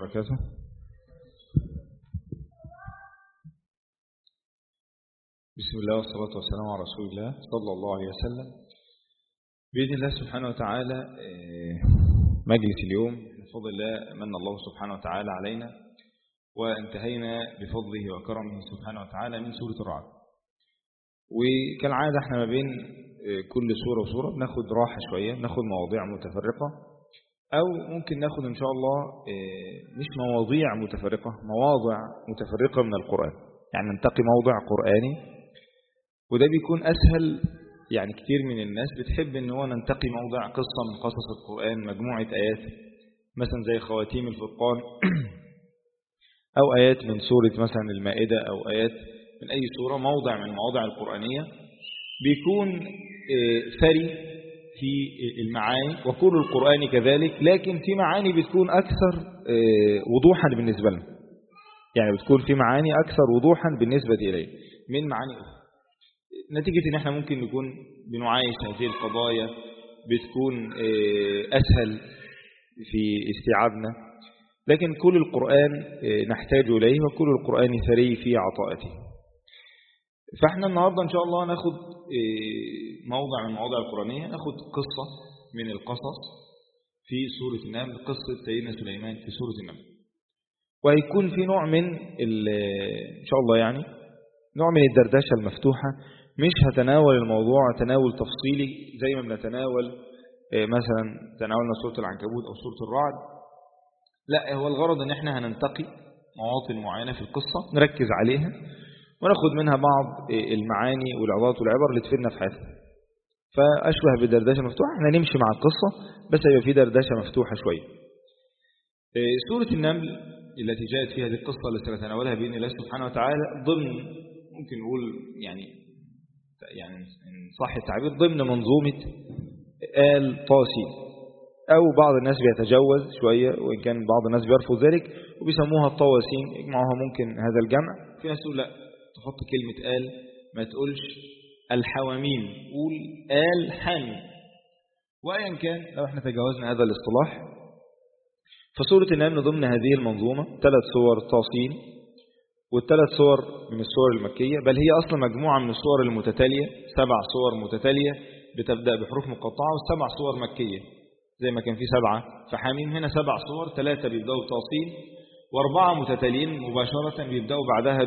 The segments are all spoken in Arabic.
وبركاته. بسم الله والصلاة والسلام على رسول الله صلى الله عليه وسلم. بإذن الله سبحانه وتعالى مجلس اليوم بفضل الله من الله سبحانه وتعالى علينا، وانتهينا بفضله وكرمه سبحانه وتعالى من سورة الرعد. وكالعادة احنا ما بين كل سورة وسورة بناخد راحة شوية، بناخد مواضيع متفرقة، أو ممكن ناخد إن شاء الله مش مواضيع متفرقة، مواضع متفرقة من القرآن، يعني ننتقي موضع قرآني، وده بيكون أسهل. يعني كتير من الناس بتحب إن هو ننتقي موضع قصة من قصص القرآن، مجموعة آيات مثلا زي خواتيم الفرقان أو آيات من سورة مثلا المائدة أو آيات من أي سورة، موضع من المواضع القرآنية بيكون ثري في المعاني، وكل القرآن كذلك، لكن في معاني بتكون أكثر وضوحا بالنسبة لنا، يعني بتكون في معاني أكثر وضوحا بالنسبة إليه من معاني أخرى، نتيجة إن احنا ممكن نكون بنعايش هذه القضايا بتكون أسهل في استيعابنا، لكن كل القرآن نحتاج إليه، وكل القرآن ثري في عطاءته. فاحنا النهاردة إن شاء الله ناخد موضع من المواضع القرآنية، ناخد قصة من القصص في سورة النمل، قصة سيدنا سليمان في سورة النمل، وهيكون في نوع من إن شاء الله يعني نوع من الدردشة المفتوحة. مش هتناول الموضوع تناول تفصيلي زي ما بنتناول مثلا تناولنا سورة العنكبوت أو سورة الرعد، لا، هو الغرض ان احنا هننتقي مواطن معينة في القصة نركز عليها وناخد منها بعض المعاني والعظات والعبر اللي تفيدنا في حياتنا. فأشبه بالدردشة مفتوحة، احنا نمشي مع القصة بس يبقى في دردشة مفتوحة شوية. سورة النمل التي جاءت فيها هذه القصة اللي سنتناولها بإذن الله سبحانه وتعالى ضمن، ممكن نقول يعني إن صح التعبير، ضمن منظومة آل طاسين، أو بعض الناس بيتجوز شوية، وإن كان بعض الناس بيرفض ذلك وبيسموها الطواسين، يجمعوها ممكن هذا الجمع. في ناس تقول لا، تحط كلمة آل، ما تقولش الحواميم، قول آل حامي. وأيا كان لو احنا تجاوزنا هذا الاصطلاح، فسورة النمل ضمن هذه المنظومة 3 سور طاسين، وال3 سور من السور المكية، بل هي أصلا مجموعة من السور المتتالية، 7 سور متتالية بتبدأ بحروف مقطعة، و7 سور مكية زي ما كان في 7 فحاميم، هنا 7 سور، 3 بيبدأوا بطاسين و4 متتاليين مباشرة بيبدأوا بعدها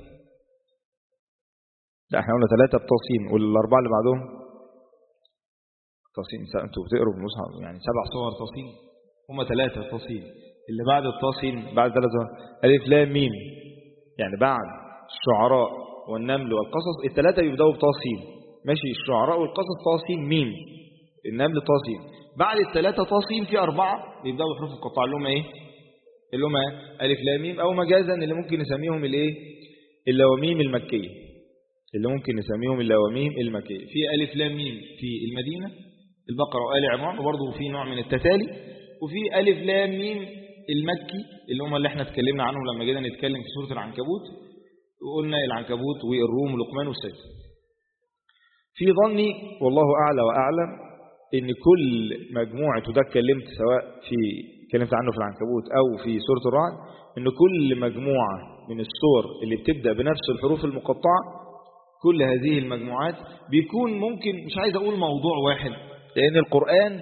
لا احنا قلنا 3 بطاسين، وال4 اللي بعدهم طاسين. انتوا بتقروا بالمصحف يعني 7 سور طاسين، هم 3 طاسين، اللي بعد الطاسين بعد 3 ألف لام ميم، يعني بعد الشعراء والنمل والقصص ال3 بيبدأوا بطاسين، ماشي، الشعراء والقصص طاسين ميم، النمل طاسين، بعد ال3 طاسين في 4 بيبدأوا بحروف القطع اللي هم ايه؟ اللي هم ألف لام ميم، أو مجازا اللي ممكن نسميهم الايه؟ اللواميم المكية، اللي ممكن نسميهم اللواميم المكية. في ألف لام ميم في المدينة، البقرة وآل عمران، وبرضه في نوع من التتالي، وفي ألف لام ميم المكي اللي هم اللي احنا اتكلمنا عنهم لما جينا نتكلم في سورة العنكبوت، وقلنا العنكبوت والروم ولقمان والسجدة. في ظني والله أعلى وأعلم إن كل مجموعة، وده اتكلمت سواء اتكلمت عنه في العنكبوت أو في سورة الرعد، إن كل مجموعة من السور اللي بتبدأ بنفس الحروف المقطعة، كل هذه المجموعات بيكون ممكن، مش عايز أقول موضوع واحد، لأن القرآن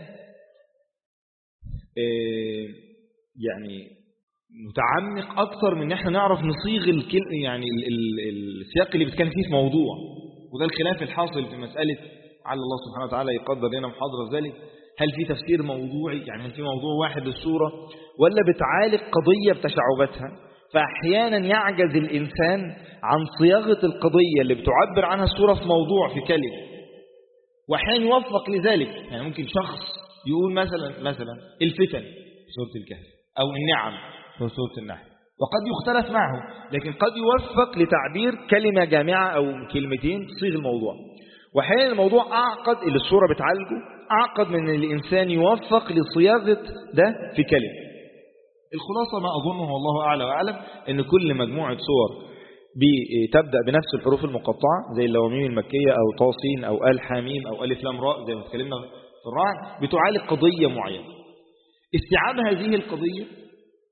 يعني متعمق أكثر من إن احنا نعرف نصيغ يعني السياق اللي بيتكلم فيه في موضوع، وده الخلاف الحاصل في مسألة على الله سبحانه وتعالى يقدر لنا محاضرة في ذلك. هل في تفسير موضوعي، يعني هل في موضوع واحد للسورة، ولا بتعالج قضية بتشعباتها؟ فأحيانا يعجز الإنسان عن صياغة القضية اللي بتعبر عنها السورة في موضوع، في كلمة، وأحيانا يوفق لذلك. يعني ممكن شخص يقول مثلا الفتن في سورة الكهف، أو النعم في سورة النحل، وقد يختلف معه، لكن قد يوفق لتعبير كلمة جامعة أو كلمتين تصيغ الموضوع. وأحيانا الموضوع أعقد اللي السورة بتعالجه أعقد من الإنسان يوفق لصياغة ده في كلمة. الخلاصة ما أظنه والله أعلى وأعلم أن كل مجموعة سور تبدأ بنفس الحروف المقطعة زي اللواميم المكية أو طاسين أو آل حاميم أو ألف لام راء زي ما اتكلمنا في الرعد، بتعالج قضية معينة. استيعاب هذه القضية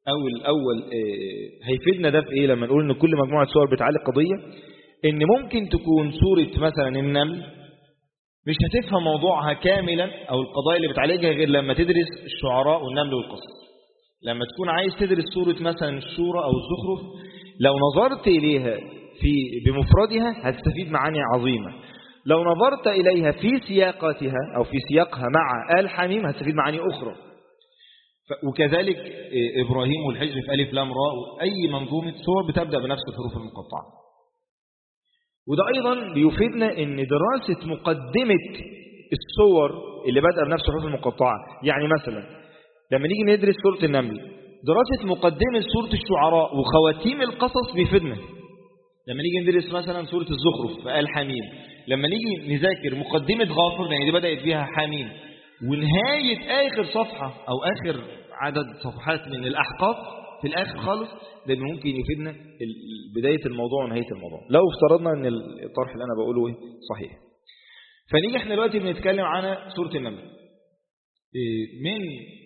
أو الأول هيفيدنا ده في إيه لما نقول إن كل مجموعة سور بتعالج قضية؟ إن ممكن تكون سورة مثلا النمل مش هتفهم موضوعها كاملا أو القضايا اللي بتعالجها غير لما تدرس الشعراء والنمل والقصص. لما تكون عايز تدرس سورة مثلا الشورى أو الزخرف، لو نظرت إليها بمفردها هتستفيد معاني عظيمة. لو نظرت إليها في سياقاتها أو في سياقها مع آل حميم هتستفيد معاني أخرى. وكذلك إبراهيم والحجر في ألف لام راء، أي منظومة سور بتبدأ بنفس الحروف المقطعة. وده أيضا بيفيدنا أن دراسة مقدمة السور اللي بدأ بنفس الحروف المقطعة. يعني مثلا لما نيجي ندرس سورة النمل، دراسة مقدمة سورة الشعراء وخواتيم القصص بيفيدنا. لما نيجي ندرس مثلا سورة الزخرف في آل حميم، لما نيجي نذاكر مقدمة غافر لأن دي بدأت بها حميم، ونهاية آخر صفحة أو آخر عدد صفحات من الأحقاف في الآخر خالص، ده ممكن يفيدنا بداية الموضوع ونهاية الموضوع لو افترضنا أن الطرح اللي أنا بقوله صحيح. فنيجي احنا دلوقتي بنتكلم عن سورة النمل من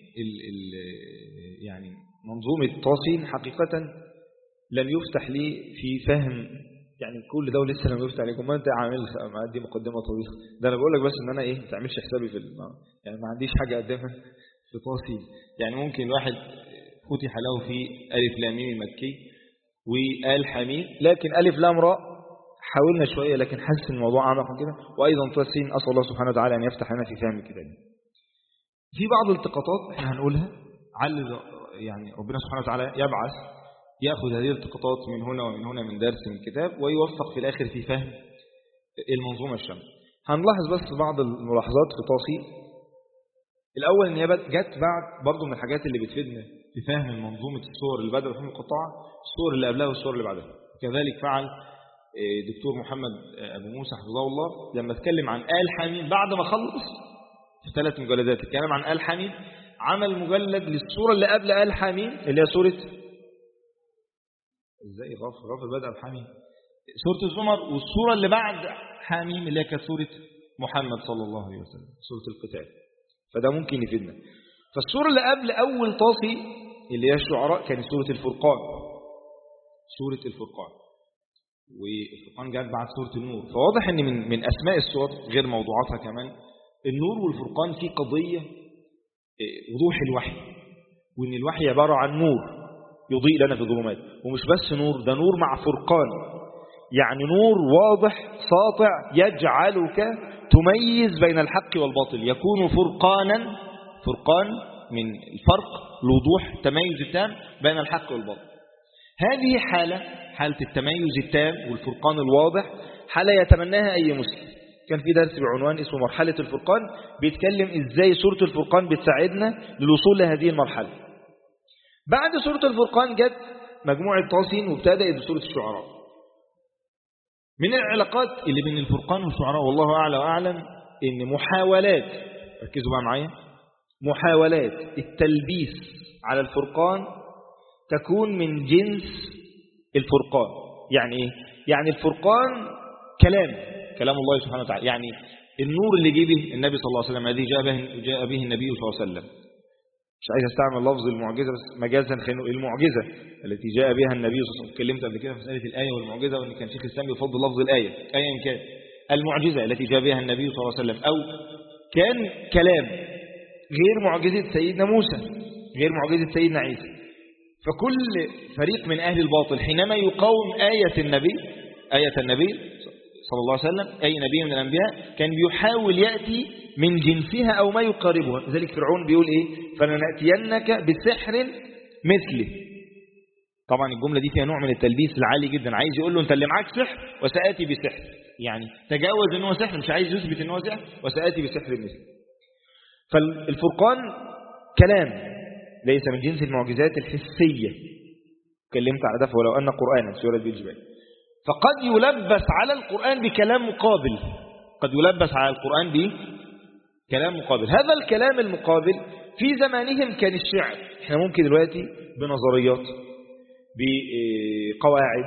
يعني منظومة طاسين. حقيقة لم يفتح لي في فهم يعني كل ده لسه لم يفتح لكم. ما انت عامل دي مقدمة طويلة، ده انا بقول لك بس ان انا ما تعملش حسابي في يعني ما عنديش حاجة اقدمها في طاسين. يعني ممكن الواحد فتح له في ألف لام ميم المكي وآل حميم، لكن ألف لام راء حاولنا شوية لكن حاسس الموضوع أعمق من كده. وأيضا طاسين أسأل الله سبحانه وتعالى أن يفتح لنا في فهم الكتاب. في بعض الالتقاطات احنا هنقولها على يعني ربنا سبحانه وتعالى يبعث يأخذ هذه الالتقاطات من هنا ومن هنا من درس من كتاب ويوفق في الآخر في فهم المنظومة الشاملة. هنلاحظ بس بعض الملاحظات في طاسين. الأول إن هي جت بعد برضو من الحاجات اللي بتفيدنا في فهم منظومة الصور اللي بدأ فيهم القطاع، الصور اللي قبلها والصور اللي بعدها. كذلك فعل دكتور محمد أبو موسى حفظه الله لما اتكلم عن آل حميم بعد ما خلص في 3 مجلدات الكلام عن آل حميم، عمل مجلد للصورة اللي قبل آل حميم اللي هي صورة ازاي غافر بدأ بحميم، سورة الزمر، والصورة اللي بعد حميم اللي هي كانت سورة محمد صلى الله عليه وسلم سورة القتال. فده ممكن يفيدنا. فالسورة اللي قبل أول طاسي اللي هي الشعراء كانت سورة الفرقان. سورة الفرقان والفرقان جاءت بعد سورة النور. فواضح ان من أسماء السور غير موضوعاتها كمان النور والفرقان في قضية وضوح الوحي، وان الوحي عبارة عن نور يضيء لنا في الظلمات. ومش بس نور، ده نور مع فرقان، يعني نور واضح ساطع يجعلك تميز بين الحق والباطل، يكون فرقانا، فرقان من الفرق الوضوح التميز التام بين الحق والباطل. هذه حالة التميز التام والفرقان الواضح حالة يتمناها أي مسلم. كان في درس بعنوان اسمه مرحلة الفرقان بيتكلم إزاي سورة الفرقان بتساعدنا للوصول لهذه المرحلة. بعد سورة الفرقان جت مجموعة طاسين وابتدأت بسورة الشعراء. من العلاقات اللي بين الفرقان والشعراء والله أعلى وأعلم إن محاولات، ركزوا بقى معايا، محاولات التلبيس على الفرقان تكون من جنس الفرقان. يعني إيه؟ يعني الفرقان كلام الله سبحانه وتعالى، يعني النور اللي جه به النبي صلى الله عليه وسلم الذي جاء به النبي صلى الله عليه وسلم. مش عايز استعمل لفظ المعجزة بس مجازا خلينا المعجزة التي جاء بها النبي صلى الله عليه وسلم. اتكلمت قبل كده في مسألة الآية والمعجزة وان كان شيخ الإسلام يفضل لفظ الآية أيا كان. المعجزة التي جاء بها النبي صلى الله عليه وسلم أو كان كلام غير معجزة سيدنا موسى غير معجزة سيدنا عيسى. فكل فريق من أهل الباطل حينما يقاوم آية النبي صلى الله عليه وسلم أي نبي من الأنبياء كان بيحاول يأتي من جنسها أو ما يقاربها. لذلك فرعون بيقول إيه؟ فلنأتينك بسحر مثله. طبعا الجملة دي فيها نوع من التلبيس العالي جدا، عايز يقول له أنت اللي معاك سحر وسآتي بسحر، يعني تجاوز أنه سحر، مش عايز يثبت أنه سحر، وسآتي بسحر مثله. فالفرقان كلام ليس من جنس المعجزات الحسية. اتكلمت على ده ولو أن قرآنا سورة بالجبال. فقد يلبس على القرآن بكلام مقابل، قد يلبس على القرآن بكلام مقابل. هذا الكلام المقابل في زمانهم كان الشعر. احنا ممكن دلوقتي بنظريات بقواعد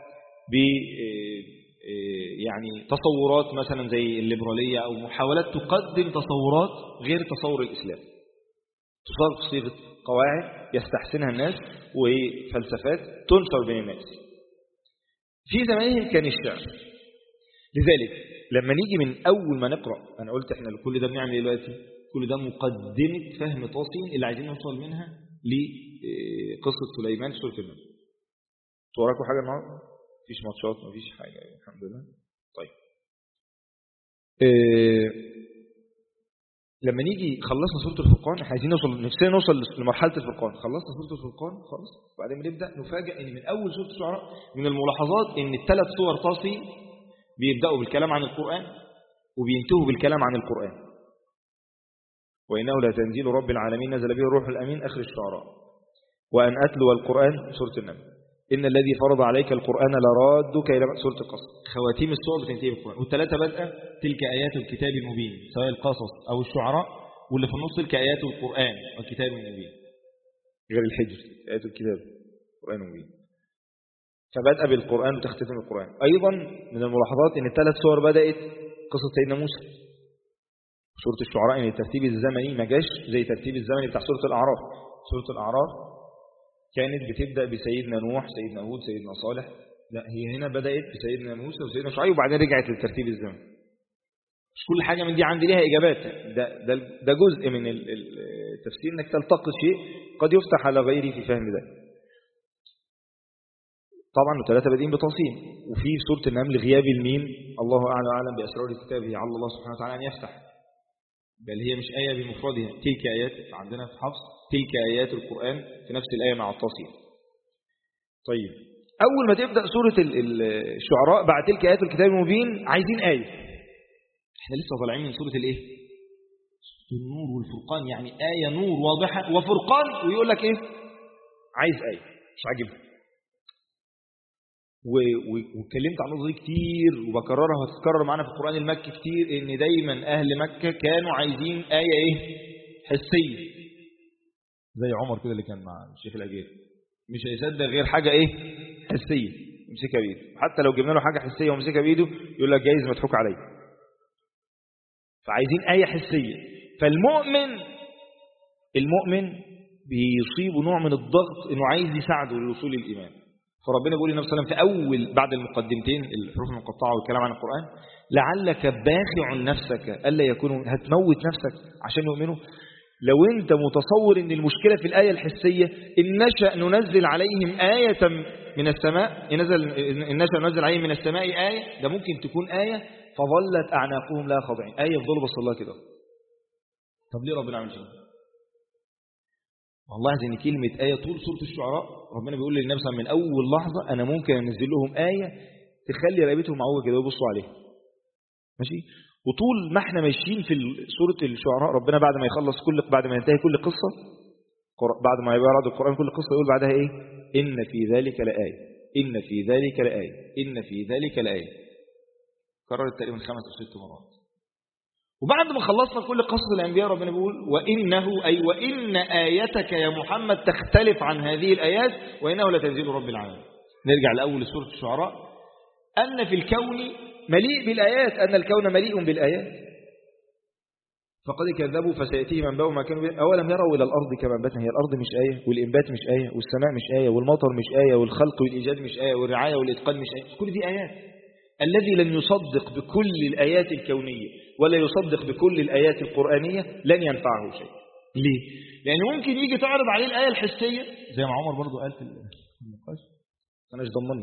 يعني تصورات مثلا زي الليبرالية أو محاولات تقدم تصورات غير تصور الإسلام، تصور بصيغة قواعد يستحسنها الناس وفلسفات تنشر بين الناس. في زمانهم كان الشعر. لذلك لما نيجي من أول ما نقرأ، أنا قلت إحنا كل ده بنعمل إيه دلوقتي؟ كل ده مقدمة فهم طاسين اللي عايزين نوصل منها لقصة سليمان سورة النمل. توراكوا حاجة النهارده؟ مفيش ماتشات، مفيش حاجة، الحمد لله. طيب لما نيجي خلصنا سورة الفرقان، احنا عايزين نفسنا نوصل لمرحلة الفرقان. خلصنا سورة الفرقان خلاص، وبعدين بنبدأ نفاجئ ان من اول سورة الشعراء من الملاحظات ان الثلاث سور طاسي بيبدأوا بالكلام عن القرآن وبينتهوا بالكلام عن القرآن. وإنه لتنزيل رب العالمين نزل به الروح الأمين آخر الشعراء. وأن أتلو القرآن سورة النمل. إن الذي فرض عليك القرآن لرادك إلى سورة القصص. خواتيم السور بتنتهي بالقرآن، والثلاثة بدأ تلك آيات الكتاب المبين، سواء القصص أو الشعراء، واللي في النص تلك آيات القرآن والكتاب المبين، غير الحجر آيات الكتاب القرآن المبين. فبدأ بالقرآن وتختتم القرآن. أيضا من الملاحظات إن الثلاث سور بدأت قصة سيدنا موسى. سورة الشعراء إن الترتيب الزمني ما جاش زي الترتيب الزمني بتاع سورة الأعراف. سورة الأعراف كانت بتبدأ بسيدنا نوح، سيدنا هود، سيدنا صالح. لا، هي هنا بدأت بسيدنا موسى وسيدنا شعيب وبعدين رجعت للترتيب الزمني. مش كل حاجة من دي عندي ليها إجابات. ده جزء من التفسير، إنك تلتقط شيء قد يفتح على غيري في فهم ذلك. طبعا الثلاثة بادئين بتوصيل. وفي سورة النمل غياب الميم، الله أعلم بأسرار كتابه، على الله سبحانه وتعالى أن يفتح. بل هي مش آية بمفردها، تلك آيات عندنا في حفص، تلك آيات القرآن في نفس الآية مع التوصيل. طيب أول ما تبدأ سورة الشعراء بعد تلك آيات الكتاب المبين عايزين آية. احنا لسه طالعين من سورة الايه؟ النور والفرقان، يعني آية نور واضحة وفرقان، ويقول لك ايه؟ عايز آية. مش عاجبني. واتكلمت عن النقطة دي كتير وبكررها وهتتكرر معانا في القرآن المكي كتير، ان دايما اهل مكة كانوا عايزين آية ايه؟ حسية. زي عمر كده اللي كان مع الشيخ الأجير، مش هيصدق غير حاجة ايه؟ حسية يمسكها بإيده. حتى لو جبنا له حاجة حسية ومسكها بإيده يقول لك جايز مضحوك عليه. فعايزين آية حسية. فالمؤمن بيصيبه نوع من الضغط انه عايز يساعده للوصول للإيمان. فربنا بيقول للنبي صلى الله عليه وسلم في أول بعد المقدمتين الحروف المقطعة والكلام عن القرآن: لعلك باخع نفسك ألا يكونوا، هتموت نفسك عشان يؤمنوا. لو أنت متصور أن المشكلة في الآية الحسية، إن نشأ ننزل عليهم آية من السماء، إن نشأ ننزل عليهم من السماء آية، ده ممكن تكون آية فظلت أعناقهم لا خاضعين، آية يفضلوا بس الله كده. طب ليه ربنا عمل شيء؟ والله إن كلمة آية طول سورة الشعراء ربنا بيقول للنبي من أول لحظة أنا ممكن أنزل لهم آية تخلي رقبتهم معوجة كده ويبصوا عليها. ماشي؟ وطول ما احنا ماشيين في سورة الشعراء ربنا بعد ما ينتهي كل قصة، بعد ما يبرد القرآن كل قصة يقول بعدها إيه؟ إن في ذلك لآية، إن في ذلك لآية، إن في ذلك لآية. كررت تقريبا 5 أو 6 مرات. وبعد ما خلصنا كل قصص الأنبياء ربنا بيقول وإنه أي وإن آيتك يا محمد تختلف عن هذه الآيات وإنه لتنزيل رب العالمين. نرجع لأول سورة الشعراء: أن في الكون مليء بالآيات، أن الكون مليء بالآيات. فقد كذبوا فسيأتيهم أنباء ما كانوا به. أولم يروا إلى الأرض كما أنبتنا، هي الأرض مش آية، والإنبات مش آية، والسماء مش آية، والمطر مش آية، والخلق والإيجاد مش آية، والرعاية والإتقان مش آية، كل دي آيات. الذي لن يصدق بكل الآيات الكونية ولا يصدق بكل الآيات القرآنية لن ينفعه شيء. ليه؟ لأنه ممكن يجي تعرض عليه الآية الحسية زي ما عمر برضو قال في النقاش، أنا مش ضمني.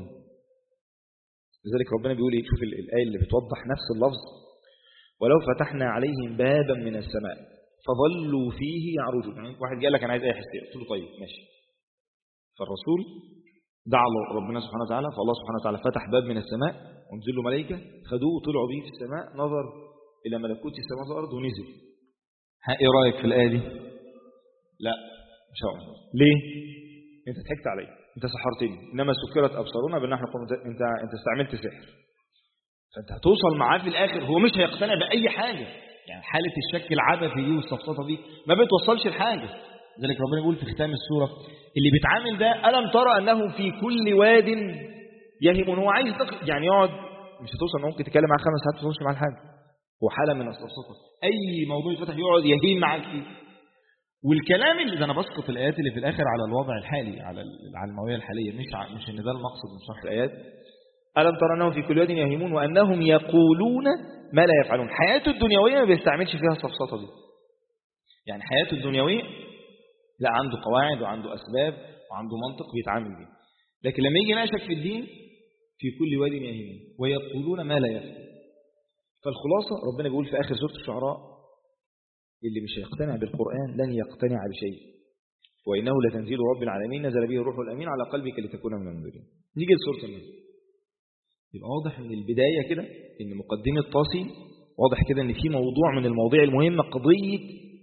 لذلك ربنا بيقول إيه؟ شوف الآية اللي بتوضح نفس اللفظ: ولو فتحنا عليهم بابا من السماء فظلوا فيه يعرجون. يعني واحد قال لك أنا عايز آية حسية، قلت له طيب ماشي. فالرسول دعا ربنا سبحانه وتعالى، فالله سبحانه وتعالى فتح باب من السماء ونزل له ملائكة خدوه وطلعوا به في السماء، نظر إلى ملكوت السماء والأرض ونزل. إيه رأيك في الآية دي؟ لا مش هقول. ليه؟ أنت ضحكت علي، أنت سحرتني، إنما سكرت أبصارنا بأن احنا أنت استعملت سحر. فأنت هتوصل معاه في الآخر هو مش هيقتنع بأي حاجة. يعني حالة الشك العبثي دي والسفسطة دي ما بتوصلش لحاجة. ذلك ربنا يقول في ختام السورة: اللي بيتعامل ده ألم ترى أنه في كل واد يهيمون. هو عايز يعني يقعد، مش هتوصل ممكن تتكلم معاه 5 ساعات توصلش مع الحاجة. هو حالة من السفسطة، أي موضوع يفتح يقعد يهيم معاك فيه. والكلام اللي أنا بسقط الآيات اللي في الآخر على الوضع الحالي، على المويه الحالية، مش إن ده المقصد من شرح الآيات. ألم ترى أنهم في كل واد يهيمون وأنهم يقولون ما لا يفعلون. حياته الدنيوية ما بيستعملش فيها السفسطة دي، يعني حياته الدنيوية لا، عنده قواعد وعنده أسباب وعنده منطق بيتعامل بيه، لكن لما يجي ناشك في الدين في كل واد يهيمون ويقولون ما لا يفعلون. فالخلاصة ربنا بيقول في آخر سورة الشعراء اللي مش هيقتنع بالقرآن لن يقتنع بشيء، وإنه لتنزيل رب العالمين نزل به الروح الأمين على قلبك لتكون من المنذرين. نيجي لسورة النمل. يبقى واضح من البداية كده إن مقدمة طاسي واضح كده إن في موضوع من المواضيع المهمة، قضية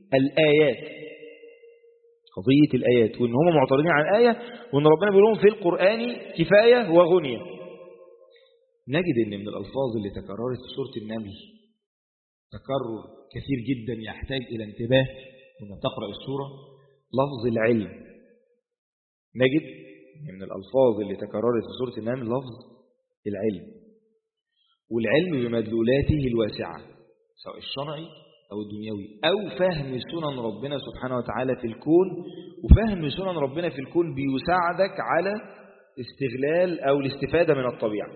الآيات، وإن هم معترضين عن الآية، وإن ربنا بيقول لهم في القرآن كفاية وغنية. نجد إن من الألفاظ اللي تكررت في سورة النمل تكرر كثير جدا يحتاج إلى انتباه لما تقرأ السورة، لفظ العلم. نجد من الألفاظ اللي تكررت في سورة النمل لفظ العلم، والعلم بمدلولاته الواسعة سواء الشرعي أو الدنيوي، أو فهم سنن ربنا سبحانه وتعالى في الكون. وفهم سنن ربنا في الكون بيساعدك على استغلال أو الاستفادة من الطبيعة.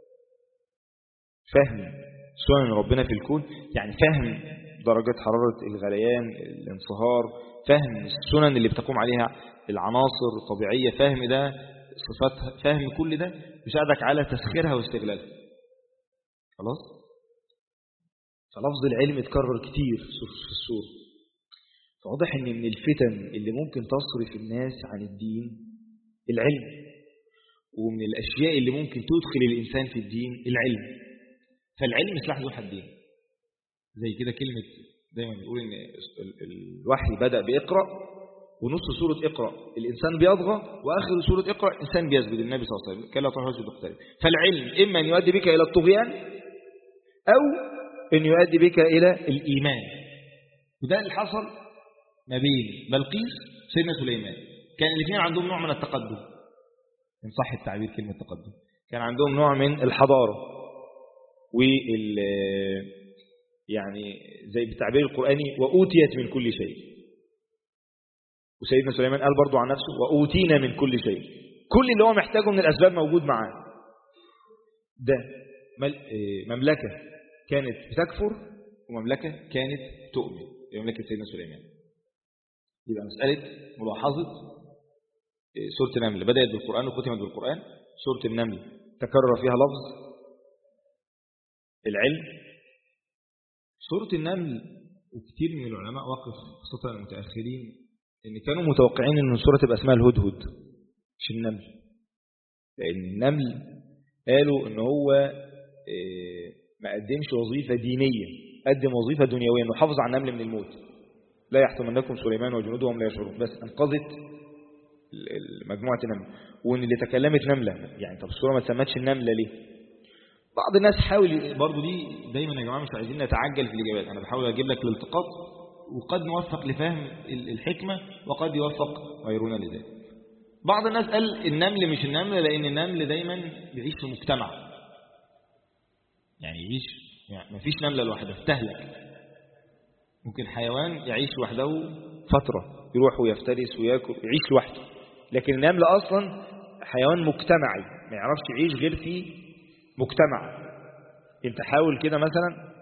فهم سنن ربنا في الكون يعني فهم درجة حرارة الغليان، الانصهار، فهم السنن اللي بتقوم عليها العناصر الطبيعية، فهم ده صفات، فهم كل ده يساعدك على تسخيرها واستغلالها. خلاص؟ فلفظ العلم اتكرر كتير في السورة. فواضح ان من الفتن اللي ممكن تصرف الناس عن الدين العلم، ومن الاشياء اللي ممكن تدخل الانسان في الدين العلم. فالعلم سلاح ذو حدين. زي كده كلمة دايما بيقول ان الوحي بدأ بإقرأ، ونص سورة اقرأ الإنسان بيضغى، وآخر سورة اقرأ الإنسان بيسجد. النبي صلى الله عليه وسلم كلا تروح وجه اقترب. فالعلم إما أن يؤدي بك إلى الطغيان أو أن يؤدي بك إلى الإيمان. وده اللي حصل ما بين بلقيس وسيدنا سليمان. كان الاثنين عندهم نوع من التقدم، إن صح التعبير كلمة تقدم. كان عندهم نوع من الحضارة يعني زي بالتعبير القرآني وأوتيت من كل شيء. وسيدنا سليمان قال برضو عن نفسه وأوتينا من كل شيء. كل اللي هو محتاجه من الأسباب موجود معاه. ده مملكة كانت بتكفر ومملكة كانت تؤمن، مملكة سيدنا سليمان. يبقى مسألة ملاحظة سورة النمل بدأت بالقرآن وختمت بالقرآن. سورة النمل تكرر فيها لفظ العلم. سورة النمل وكثير من العلماء وقف خاصة المتأخرين إن كانوا متوقعين إن السورة تبقى اسمها الهدهد مش النمل، لأن النمل قالوا إن هو ما قدمش وظيفة دينية، قدم وظيفة دنيوية، إنه حافظ على النمل من الموت. لا يحطمنكم سليمان وجنودهم لا يشعرون، بس أنقذت مجموعة النمل. وإن اللي تكلمت نملة، يعني طب السورة ما تسمتش النملة ليه؟ بعض الناس حاول برضو، دي دايما يا جماعة مش عايزين نتعجل في الإجابات، أنا بحاول أجيب لك الالتقاط، وقد نوفق لفهم الحكمة وقد يوفق غيرنا لذلك. بعض الناس قال النمل مش النمل لأن النمل دايما بيعيش في مجتمع، يعني يعيش، يعني مفيش نملة لوحدها تهلك. ممكن حيوان يعيش لوحده فترة، يروح ويفترس ويأكل يعيش لوحده، لكن النمل أصلا حيوان مجتمعي ما يعرفش يعيش غير في مجتمع. انت حاول كده مثلا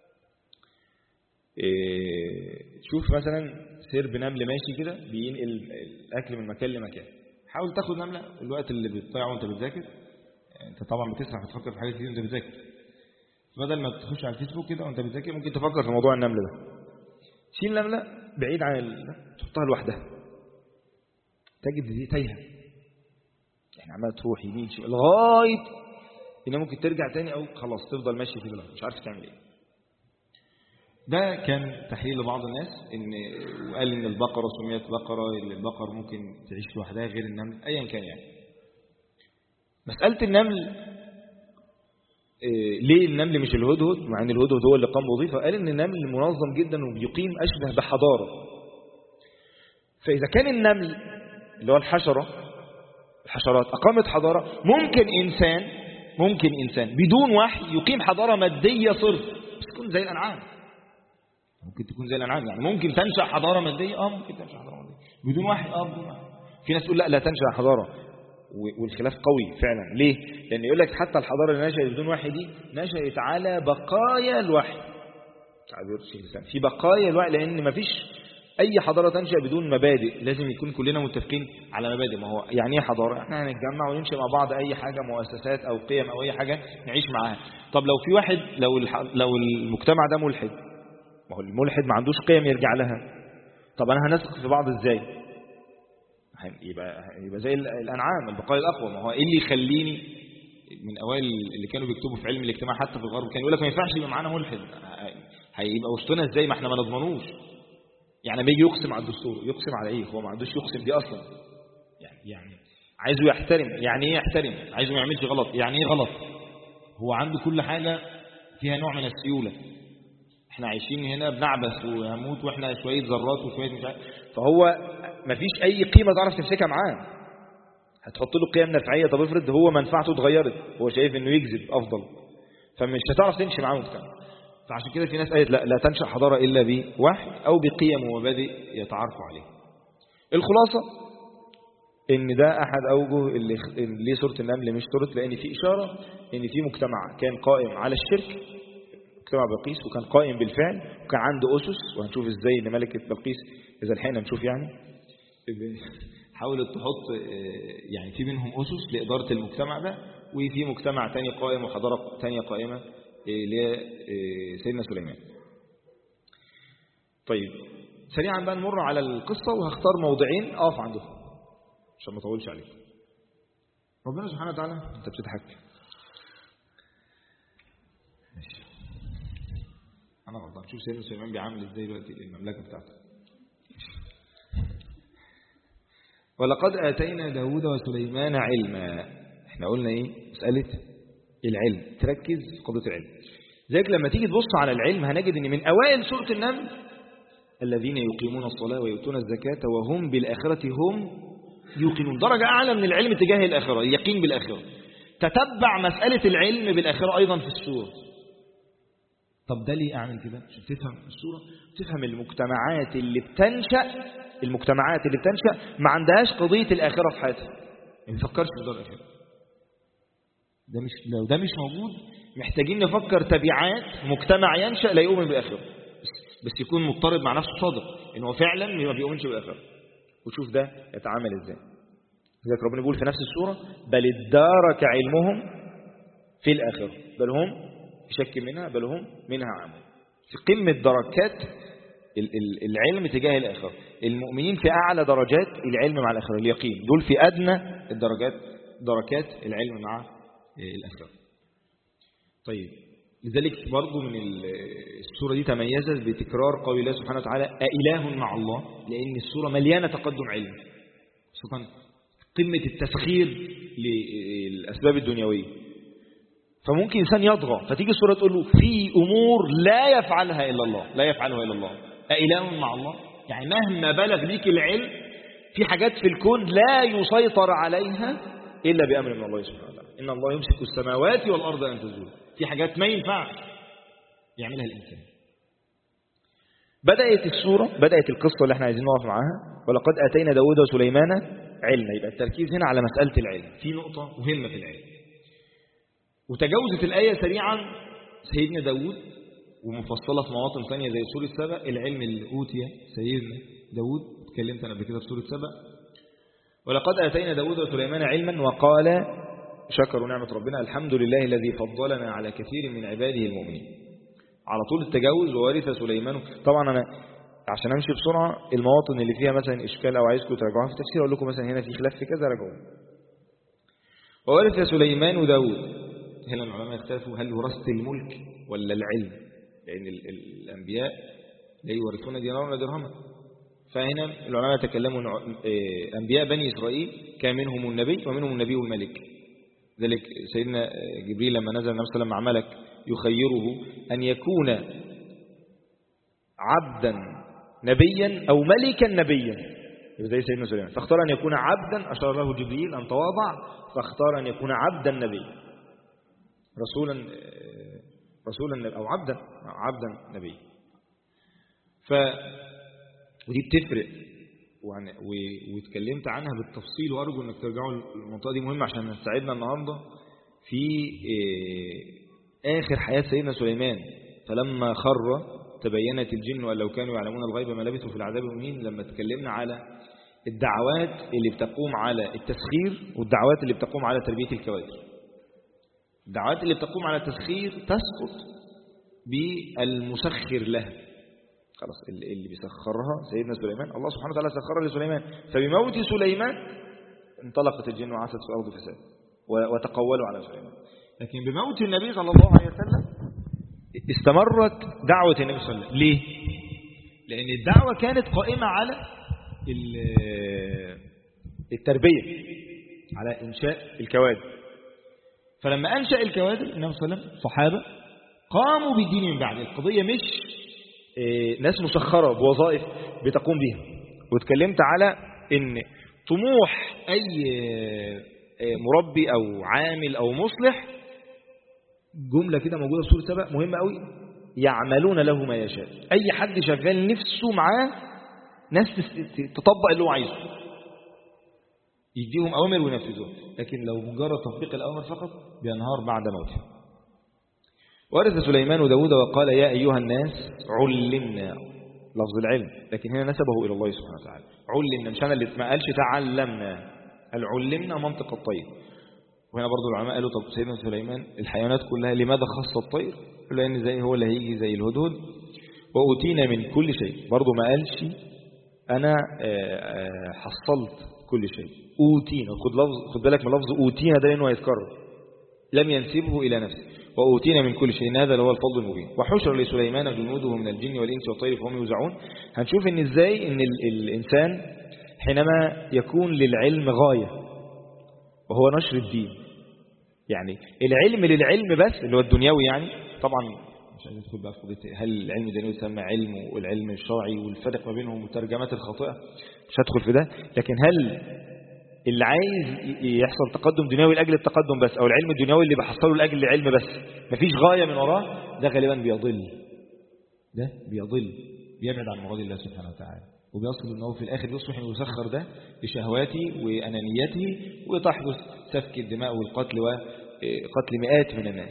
تشوف مثلا سرب نمل ماشي كده بينقل الاكل من مكان لمكان. حاول تاخد نمله الوقت اللي بتضيعه وانت بتذاكر، انت طبعا بتسرح بتفكر في حاجات كتير وانت بتذاكر، بدل ما تخش على الفيسبوك كده وانت بتذاكر ممكن تفكر في موضوع النمل ده. شيل نمله بعيد عن تحطها لوحدها، تجد دي تايهه، يعني عماله تروح يمين شمال لغايه إنه ممكن ترجع تاني أو خلاص تفضل ماشي في البلد مش عارف تعمل إيه. ده كان تحليل لبعض الناس، وقال إن البقرة سميت بقرة، اللي البقر ممكن تعيش لوحدها غير النمل، أيا كان. يعني مسألة النمل ليه النمل مش الهدهد مع أن الهدهد هو اللي قام بوظيفة؟ قال إن النمل منظم جدا وبيقيم أشبه بحضارة. فإذا كان النمل اللي هو الحشرات أقامت حضارة، ممكن إنسان بدون وحي يقيم حضارة مادية صرف، بس تكون زي الأنعام. ممكن تكون زي الأنعام. يعني ممكن تنشأ حضارة مادية، ممكن تنشأ حضارة مادية بدون وحي، بدون وحي. في ناس تقول لا تنشأ حضارة، والخلاف قوي فعلا. ليه؟ لأن يقول لك حتى الحضارة اللي نشأت بدون وحي دي نشأت على بقايا الوحي، تعبير الشيخ الإسلام في بقايا الوحي، لأن ما فيش أي حضارة تنشأ بدون مبادئ، لازم يكون كلنا متفقين على مبادئ. ما هو يعني ايه حضارة؟ احنا هنتجمع وننشأ مع بعض أي حاجة، مؤسسات أو قيم أو أي حاجة نعيش معاها. طب لو في واحد، لو المجتمع ده ملحد، ما هو الملحد ما عندوش قيم يرجع لها، طب أنا هنثق في بعض إزاي؟ يبقى زي الأنعام، البقايا الأقوى. ما هو إيه اللي يخليني من أوائل اللي كانوا بيكتبوا في علم الاجتماع حتى في الغرب كان يقول لك ما ينفعش يبقى معانا ملحد، هيبقى وسطنا إزاي؟ ما احنا ما نضمنوش. يعني بيجي يقسم على الدستور، يقسم على ايه؟ هو ما عندوش يقسم دي اصلا. يعني عايزه يحترم. يعني ايه يحترم؟ عايزه ما يعملش غلط. يعني ايه غلط؟ هو عنده كل حاجه فيها نوع من السيوله. احنا عايشين هنا بنعبث وهموت واحنا شويه ذرات وشويه مش عارف، فهو ما فيش اي قيمه تعرف تمسكها معاه. هتحط له قيم نفعيه، طب افرض هو منفعته اتغيرت، هو شايف انه يكذب افضل، فمش هتعرف تمشي معاه مجتمع. فعشان كده في ناس قالت لا تنشأ حضارة إلا بوحي أو بقيم ومبادئ يتعارفوا عليه. الخلاصة إن ده أحد أوجه اللي ليه سورة النمل مش سورة، لأن في إشارة إن في مجتمع كان قائم على الشرك، مجتمع بلقيس، وكان قائم بالفعل وكان عنده أسس. وهنشوف إزاي إن ملكة بلقيس إذا الحين نشوف يعني حاولت تحط يعني في منهم أسس لإدارة المجتمع ده، وفي مجتمع تاني قائم وحضارة تانية قائمة لسيدنا سليمان. طيب سريعا بقى نمر على القصة، وهختار موضعين أقف عندهم عشان ما اطولش عليكم. ربنا سبحانه وتعالى، انت بتضحك ماشي، انا غلطان. شوف سيدنا سليمان بيعامل ازاي دلوقتي المملكة بتاعته. ولقد آتينا داود وسليمان علما. احنا قلنا ايه؟ مسألة العلم، تركز في قضية العلم. ذلك لما تيجي تبص على العلم هنجد ان من اوائل سورة النمل الذين يقيمون الصلاة ويؤتون الزكاة وهم بالآخرة هم يوقنون. درجة اعلى من العلم تجاه الآخرة، اليقين بالآخرة. تتبع مسألة العلم بالآخرة ايضا في السورة. طب ده ليه اعمل كده؟ عشان تفهم السورة، تفهم المجتمعات اللي بتنشأ ما عندهاش قضية الآخرة في حياتها، ما بيفكرش في دار الآخرة. لو ده مش موجود محتاجين نفكر تبعات مجتمع ينشأ لا يؤمن بالآخرة، بس يكون مضطرد مع نفسه صادق إن هو فعلا ما بيؤمنش بالآخرة، وشوف ده يتعامل إزاي. لذلك ربنا بيقول في نفس السورة بل ادارك علمهم في الآخرة بل هم في شك منها بل هم منها عامون. في قمة دركات العلم تجاه الآخرة. المؤمنين في أعلى درجات العلم مع الآخرة، اليقين، دول في أدنى دركات العلم مع الآخرة. طيب لذلك برضو من السورة دي تميزت بتكرار قول الله سبحانه وتعالى أإله مع الله، لأن السورة مليانة تقدم علم، سبحان قمة التسخير للأسباب الدنيوية. فممكن إنسان يضغى فتيجي السورة تقول له في أمور لا يفعلها إلا الله، أإله مع الله. يعني مهما بلغ بيك العلم في حاجات في الكون لا يسيطر عليها إلا بأمر من الله سبحانه وتعالى. إن الله يمسك السماوات والأرض أن تزول. في حاجات ما ينفعش يعملها الإنسان. بدأت القصة اللي احنا عايزين نقف معاها ولقد آتينا داود وسليمان علما. يبقى التركيز هنا على مسألة العلم، في نقطة مهمة في العلم. وتجاوزت الآية سريعا سيدنا داود، ومفصلة في مواطن ثانية زي سورة سبأ، العلم اللي أوتي سيدنا داود. اتكلمت أنا قبل كده في سورة سبأ. ولقد آتينا داود وسليمان علما وقال شكروا نعمة ربنا الحمد لله الذي فضلنا على كثير من عباده المؤمنين. على طول التجاوز وورث سليمان. طبعا أنا عشان أمشي بسرعة المواطن اللي فيها مثلا إشكال أو عايزكم تراجعوها في التفسير أقول لكم مثلا هنا في خلاف في كذا راجعوه. وورث سليمان داود. هنا العلماء اختلفوا هل ورثت الملك ولا العلم، لأن الأنبياء لا يورثون دينارا ولا درهما. فهنا العلماء تكلموا أنبياء بني إسرائيل كان منهم النبي ومنهم النبي والملك. ذلك سيدنا جبريل لما نزل النبي صلى الله عليه وسلم مع ملك يخيره أن يكون عبدا نبيا أو ملكا نبيا زي سيدنا سليمان، فاختار أن يكون عبدا، أشار له جبريل أن تواضع فاختار أن يكون عبدا نبيا، رسولا أو عبدا نبي. ودي بتفرق واتكلمت عنها بالتفصيل، وأرجو أنك ترجعوا المنطقة دي مهمة عشان نساعدنا النهاردة في آخر حياة سيدنا سليمان. فلما خر تبينت الجن أن لو كانوا يعلمون الغيب ما لبثوا في العذاب المهين، لما تكلمنا على الدعوات اللي بتقوم على التسخير والدعوات اللي بتقوم على تربية الكوادر. الدعوات اللي بتقوم على التسخير تسقط بالمسخر لها، خلاص اللي بيسخرها سيدنا سليمان، الله سبحانه وتعالى سخرها لسليمان. فبموت سليمان انطلقت الجن وعثت في الأرض فساد وتقولوا على سليمان. لكن بموت النبي صلى الله عليه وسلم استمرت دعوة النبي صلى الله عليه وسلم. ليه؟ لأن الدعوة كانت قائمة على التربية، على إنشاء الكوادر. فلما أنشأ الكوادر النبي صلى الله عليه وسلم صحابة قاموا بالدين من بعد. القضية مش ناس مسخرة بوظائف بتقوم بها. واتكلمت على إن طموح أي مربي أو عامل أو مصلح، جملة كده موجودة في سورة سبأ مهمة قوي، يعملون له ما يشاء. أي حد شغال نفسه معاه ناس تطبق اللي هو عايزه، يديهم أوامر وينفذوها. لكن لو مجرد تطبيق الأوامر فقط بينهار بعد موته. ورث سليمان داود وقال يا أيها الناس علمنا، لفظ العلم، لكن هنا نسبه إلى الله سبحانه وتعالى. علمنا، مش أنا اللي ما قالش تعلمنا، علمنا منطق الطير. وهنا برضو العلماء قالوا طب سيدنا سليمان الحيوانات كلها لماذا خص الطير؟ لأن زي هو اللي هيجي زي الهدهد. وأوتينا من كل شيء، برضو ما قالش أنا حصلت كل شيء. أوتينا، خد بالك من لفظ أوتينا ده لأنه هيتكرر، لم ينسبه إلى نفسه. وأوتينا من كل شيء، هذا هو الفضل المبين. وحشر لسليمان جنوده من الجن والإنس والطير فهم يوزعون. هنشوف إن إزاي إن الإنسان حينما يكون للعلم غاية وهو نشر الدين، يعني العلم للعلم بس اللي هو الدنيوي، يعني طبعا مش عايز ندخل بقى في قضيه هل العلم الدنيوي يسمى علم والعلم الشرعي والفرق ما بينهم والترجمات الخاطئه، مش هدخل في ده. لكن هل اللي عايز يحصل تقدم دنيوي لاجل التقدم بس، او العلم الدنيوي اللي بحصله لاجل العلم بس مفيش غايه من وراه، ده غالبا بيضل، ده بيضل، بيبعد عن مراد الله سبحانه وتعالى، وبيصل انه في الاخر يصبح انه يسخر ده لشهواته وانانيته، وتحدث سفك الدماء والقتل وقتل مئات من الناس.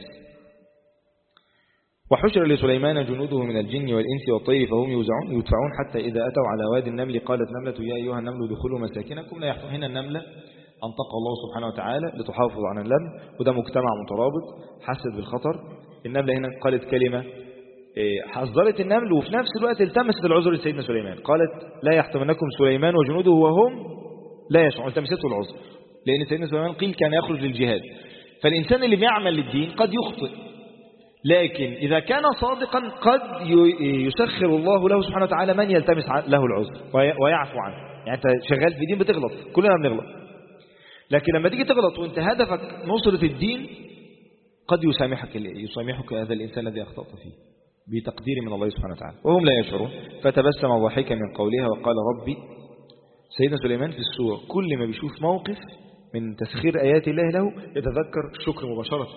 وحشر لسليمان جنوده من الجن والإنس والطير فهم يدفعون حتى إذا أتوا على وادي النمل قالت نملة يا أيها النمل ادخلوا مساكنكم لا يحطمن. هنا النملة أنطق الله سبحانه وتعالى لتحافظ على النمل، وده مجتمع مترابط حست بالخطر. النملة هنا قالت كلمة حذرت النمل، وفي نفس الوقت التمست العذر لسيدنا سليمان، قالت لا يحطمنكم سليمان وجنوده وهم لا يشعرون. التمسته العذر لأن سيدنا سليمان قيل كان يخرج للجهاد. فالإنسان اللي بيعمل للدين قد يخطئ، لكن إذا كان صادقا قد يسخر الله له سبحانه وتعالى من يلتمس له العذر ويعفو عنه. يعني أنت شغال في دين بتغلط، كلنا بنغلط، لكن لما تيجي تغلط وانت هدفك نصرة الدين قد يسامحك هذا الإنسان الذي أخطأت فيه بتقدير من الله سبحانه وتعالى وهم لا يشعرون. فتبسم ضاحكا من قولها وقال ربي. سيدنا سليمان في السورة كل ما بيشوف موقف من تسخير آيات الله له يتذكر الشكر مباشرة.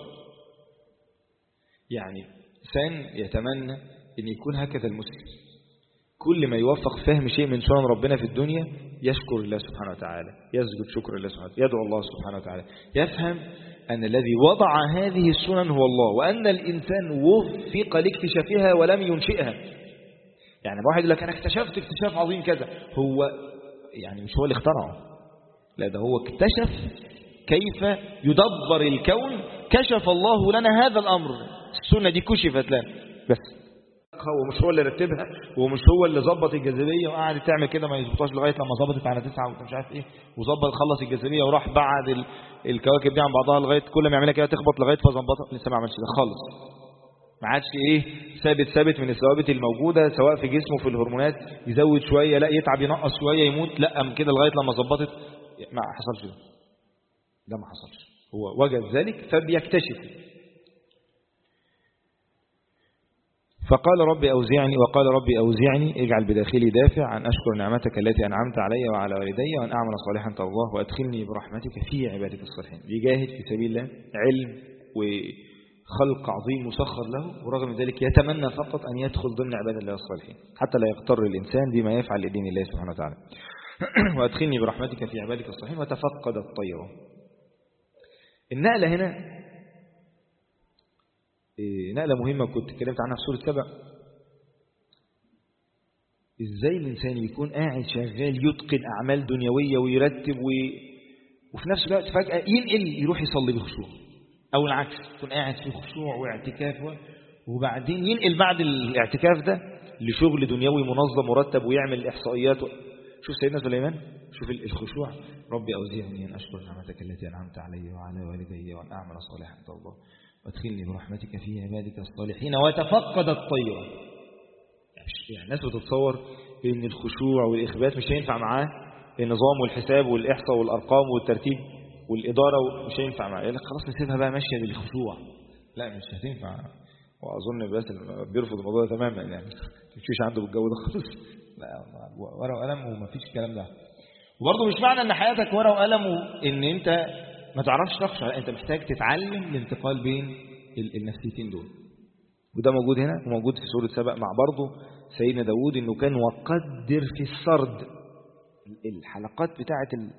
يعني إنسان يتمنى أن يكون هكذا المسلم، كل ما يوفق فهم شيء من سنن ربنا في الدنيا يشكر الله سبحانه وتعالى، يسجد شكر الله سبحانه وتعالى، يدعو الله سبحانه وتعالى، يفهم أن الذي وضع هذه السنن هو الله، وأن الإنسان وفق لاكتشافها ولم ينشئها. يعني واحد يقول لك أنا اكتشفت اكتشاف عظيم كذا، هو يعني مش هو اللي اخترعه، لا ده هو اكتشف كيف يدبر الكون. كشف الله لنا هذا الأمر، السنة دي كشفت لنا، بس هو مش هو اللي رتبها، ومش هو اللي ظبط الجاذبية وقعد تعمل كده ما يظبطهاش لغاية لما ظبطت على 9 ومش عارف ايه، وظبط خلص الجاذبية وراح بعد الكواكب دي عن بعضها لغاية كل ما يعملها كده تخبط لغاية فظبطها. لسه ما عملش ده خالص، ما عادش ايه ثابت من الثوابت الموجودة سواء في جسمه في الهرمونات، يزود شوية لا يتعب ينقص شوية يموت، لا من كده لغاية لما ظبطت. ما حصلش ده ما حصلش، هو وجد ذلك فبيكتشف. فقال ربي أوزعني اجعل بداخلي دافع عن أشكر نعمتك التي أنعمت علي وعلى والدي وأن أعمل صالحا ترضاه وأدخلني برحمتك في عبادك الصالحين. يجاهد في سبيل الله، علم خلق عظيم مسخر له، ورغم ذلك يتمنى فقط أن يدخل ضمن عباد الله الصالحين حتى لا يغتر الإنسان بما يفعل لدين الله سبحانه وتعالى. وأدخلني برحمتك في عبادك الصالحين. وتفقد الطير. النقلة هنا نقلة مهمة كنت اتكلمت عنها في سورة سبأ. ازاي الإنسان يكون قاعد شغال يتقن أعمال دنيوية ويرتب وفي نفس الوقت فجأة ينقل يروح يصلي بخشوع، أو العكس يكون قاعد في خشوع واعتكاف وبعدين ينقل بعد الاعتكاف ده لشغل دنيوي منظم مرتب ويعمل إحصائيات. شوف سيدنا سليمان، شوف الخشوع. ربي أوزعني أن أشكر نعمتك التي أنعمت علي وعلى والدي وأن أعمل صالحا ترضاه وادخلني برحمتك في عبادك الصالحين. وتفقد الطير. يعني الناس بتتصور ان الخشوع والإخبات مش هينفع معاه النظام والحساب والإحصاء والأرقام والترتيب والإدارة، مش هينفع معاه. يقول لك خلاص نسيبها بقى ماشية بالخشوع. لا مش هتنفع. وأظن بس بيرفض الموضوع تماما، يعني مش عنده بالجو ده خالص. لا ورقة وقلم وما فيش الكلام ده. وبرضه مش معنى ان حياتك ورقة وقلم وان انت ما تعرفش تخشع، انت محتاج تتعلم الانتقال بين النفسيتين دول. وده موجود هنا وموجود في سورة سبأ مع برضه سيدنا داود، انه كان وقدر في السرد. الحلقات بتاعة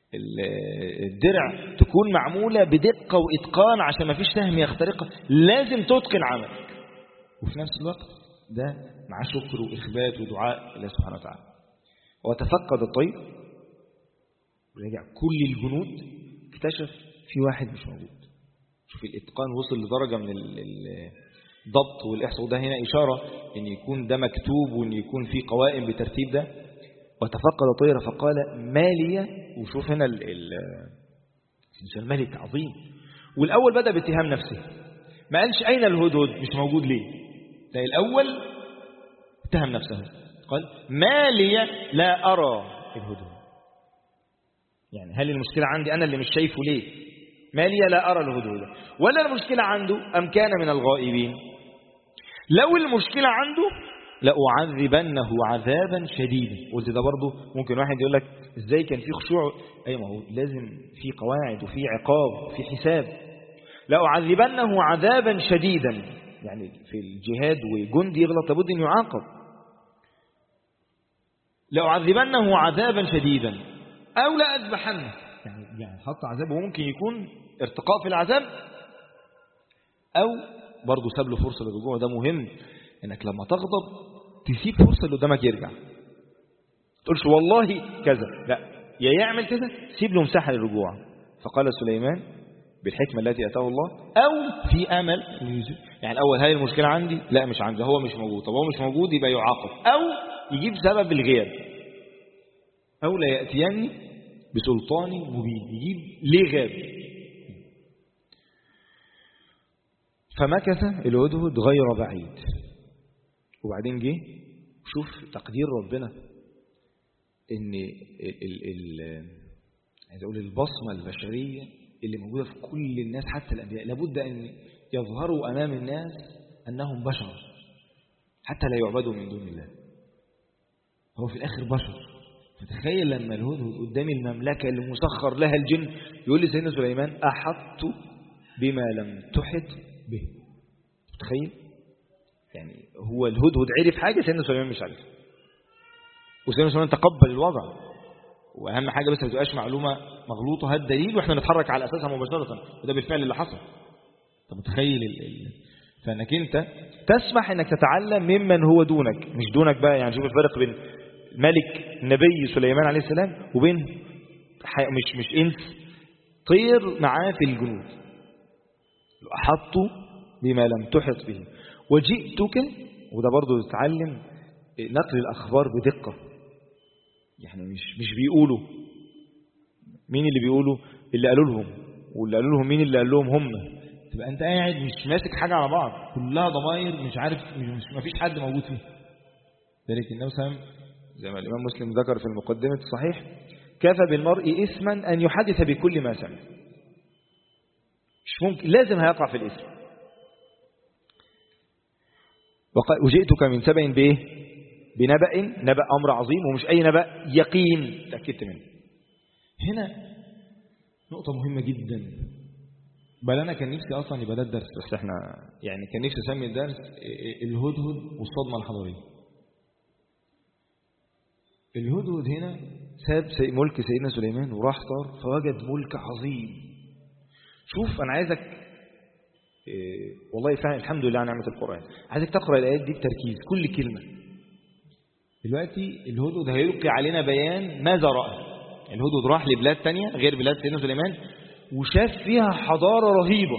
الدرع تكون معمولة بدقة وإتقان عشان ما فيش سهم يخترقها، لازم تتقن عملك. وفي نفس الوقت ده مع شكر وإخبات ودعاء الله سبحانه وتعالى. وتفقد الطير، رجع كل الجنود، اكتشف في واحد مش موجود. شوف الإتقان وصل لدرجة من الضبط والإحصاء. وده هنا إشارة أن يكون ده مكتوب وأن يكون في قوائم بترتيب ده. وتفقد الطير فقال ما لي. وشوف هنا الملك عظيم. والأول بدأ باتهام نفسه، ما قالش أين الهدهد مش موجود ليه. ده الأول اتهم نفسه، قال ما لي لا أرى الهدهد. يعني هل المشكلة عندي أنا اللي مش شايفه ليه؟ ما لي لا أرى الهدهد، ولا المشكلة عنده أم كان من الغائبين؟ لو المشكلة عنده لأعذبنه عذابا شديدا. قلت ده برضه ممكن واحد يقول لك ازاي كان في خشوع؟ أي ما هو لازم في قواعد وفي عقاب وفي حساب. لأعذبنه عذابا شديدا، يعني في الجهاد وجندي يغلط لابد أن يعاقب. لأعذبنه عذابا شديدا أو لا أذبحنه. يعني حط عذابه ممكن يكون ارتقاء في العذاب، أو برضه ساب له فرصة للرجوع. ده مهم انك لما تغضب تسيب فرصة اللي قدامك يرجع. تقولش والله كذا، لا، يا يعمل كذا سيب له مساحة للرجوع. فقال سليمان بالحكمة التي أتاه الله أو في أمل. يعني الأول هاي المشكلة عندي، لا مش عندي، هو مش موجود. طب هو مش موجود يبقى يعاقب، أو يجيب سبب الغياب. أو لا يأتيني بسلطان مبين، يجيب ليه غاب. فمكث الهدهد غير بعيد. وبعدين جه شوف تقدير ربنا ان عايز اقول البصمه البشريه اللي موجوده في كل الناس حتى الانبياء لابد ان يظهروا امام الناس انهم بشر حتى لا يعبدوا من دون الله. هو في الاخر بشر. فتخيل لما الهدهد قدام المملكه اللي مسخر لها الجن يقول لسيدنا سليمان احطت بما لم تحط به. تخيل يعني هو الهدهد عرف حاجة سيدنا سليمان مش عارف، وسيدنا سليمان تقبل الوضع. وأهم حاجة بس ما تبقاش معلومة مغلوطة، هذا الدليل وإحنا نتحرك على أساسها مباشرة، وده بالفعل اللي حصل. طب متخيل فإنك أنت تسمح إنك تتعلم ممن هو دونك، مش دونك بقى. يعني شوف الفرق بين ملك النبي سليمان عليه السلام وبين مش إنس طير معاه في الجنود. أحطوا بما لم تحط به وجئتك. وده برضو تتعلم نقل الأخبار بدقة. يعني مش بيقولوا مين اللي بيقولوا، اللي قالوا لهم، واللي قالوا لهم مين اللي قال لهم هم. تبقى أنت قاعد مش ماسك حاجة على بعض، كلها ضمائر مش عارف، ما فيش حد موجود فيه. ذلك النبي صلى الله عليه وسلم زي ما الإمام مسلم ذكر في المقدمة الصحيح كفى بالمرء إثما أن يحدث بكل ما سمع. مش ممكن، لازم هيقع في الإثم. وجئتك من سبأ بإيه؟ نبأ أمر عظيم، ومش أي نبأ، يقين تأكدت منه. هنا نقطة مهمة جدا. بل أنا كان نفسي أصلا يبقى ده الدرس، بس احنا يعني كان نفسي اسمي الدرس الهدهد والصدمة الحضارية. الهدهد هنا ساب ملك سيدنا سليمان وراح طار فوجد ملك عظيم. شوف أنا عايزك والله فعلا الحمد لله على نعمة القرآن، عايزك تقرأ الآيات دي بتركيز كل كلمة. دلوقتي الهدهد هيلقي علينا بيان ماذا رأى. الهدهد راح لبلاد تانية غير بلاد سيدنا سليمان وشاف فيها حضارة رهيبة،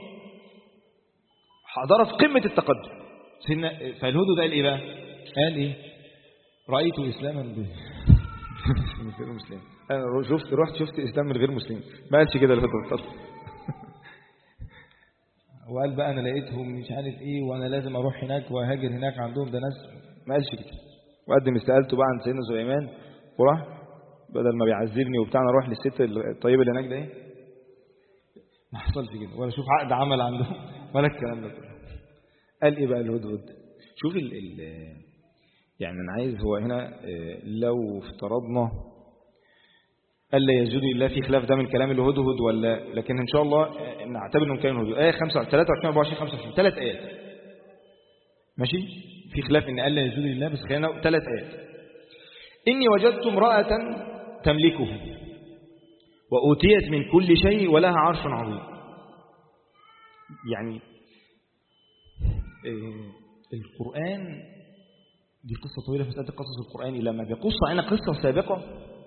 حضارة في قمة التقدم. فالهدهد قال إيه بقى؟ قال إيه؟ رأيت إسلاما من غير مسلم. أنا رحت إسلام من غير مسلم. ما قالش كده الهدهد. وقال بقى أنا لقيتهم مش عارف إيه وأنا لازم أروح هناك وهاجر هناك عندهم ده ناس. ما قالش كده. وقدم استقالته بقى عن سيدنا سليمان وراح بدل ما بيعذبني وبتاع أنا أروح للست الطيبة اللي هناك ده إيه؟ ما حصلش كده ولا شوف عقد عمل عندهم ولا الكلام ده كله. قال إيه بقى الهدهد؟ شوف يعني أنا عايز هو هنا لو افترضنا ألا يسجد لله في خلاف ده من كلام الهدهد ولا، لكن إن شاء الله نعتبر إنه كلام الهدهد. آية 23 24 25 3 آيات ماشي. في خلاف إن ألا يسجد لله بس خلينا 3 آيات. إني وجدت امرأة تملكهم وأوتيت من كل شيء ولها عرش عظيم. يعني القرآن دي قصة طويلة في مسألة قصص القرآن. لما بيقص علينا قصة سابقة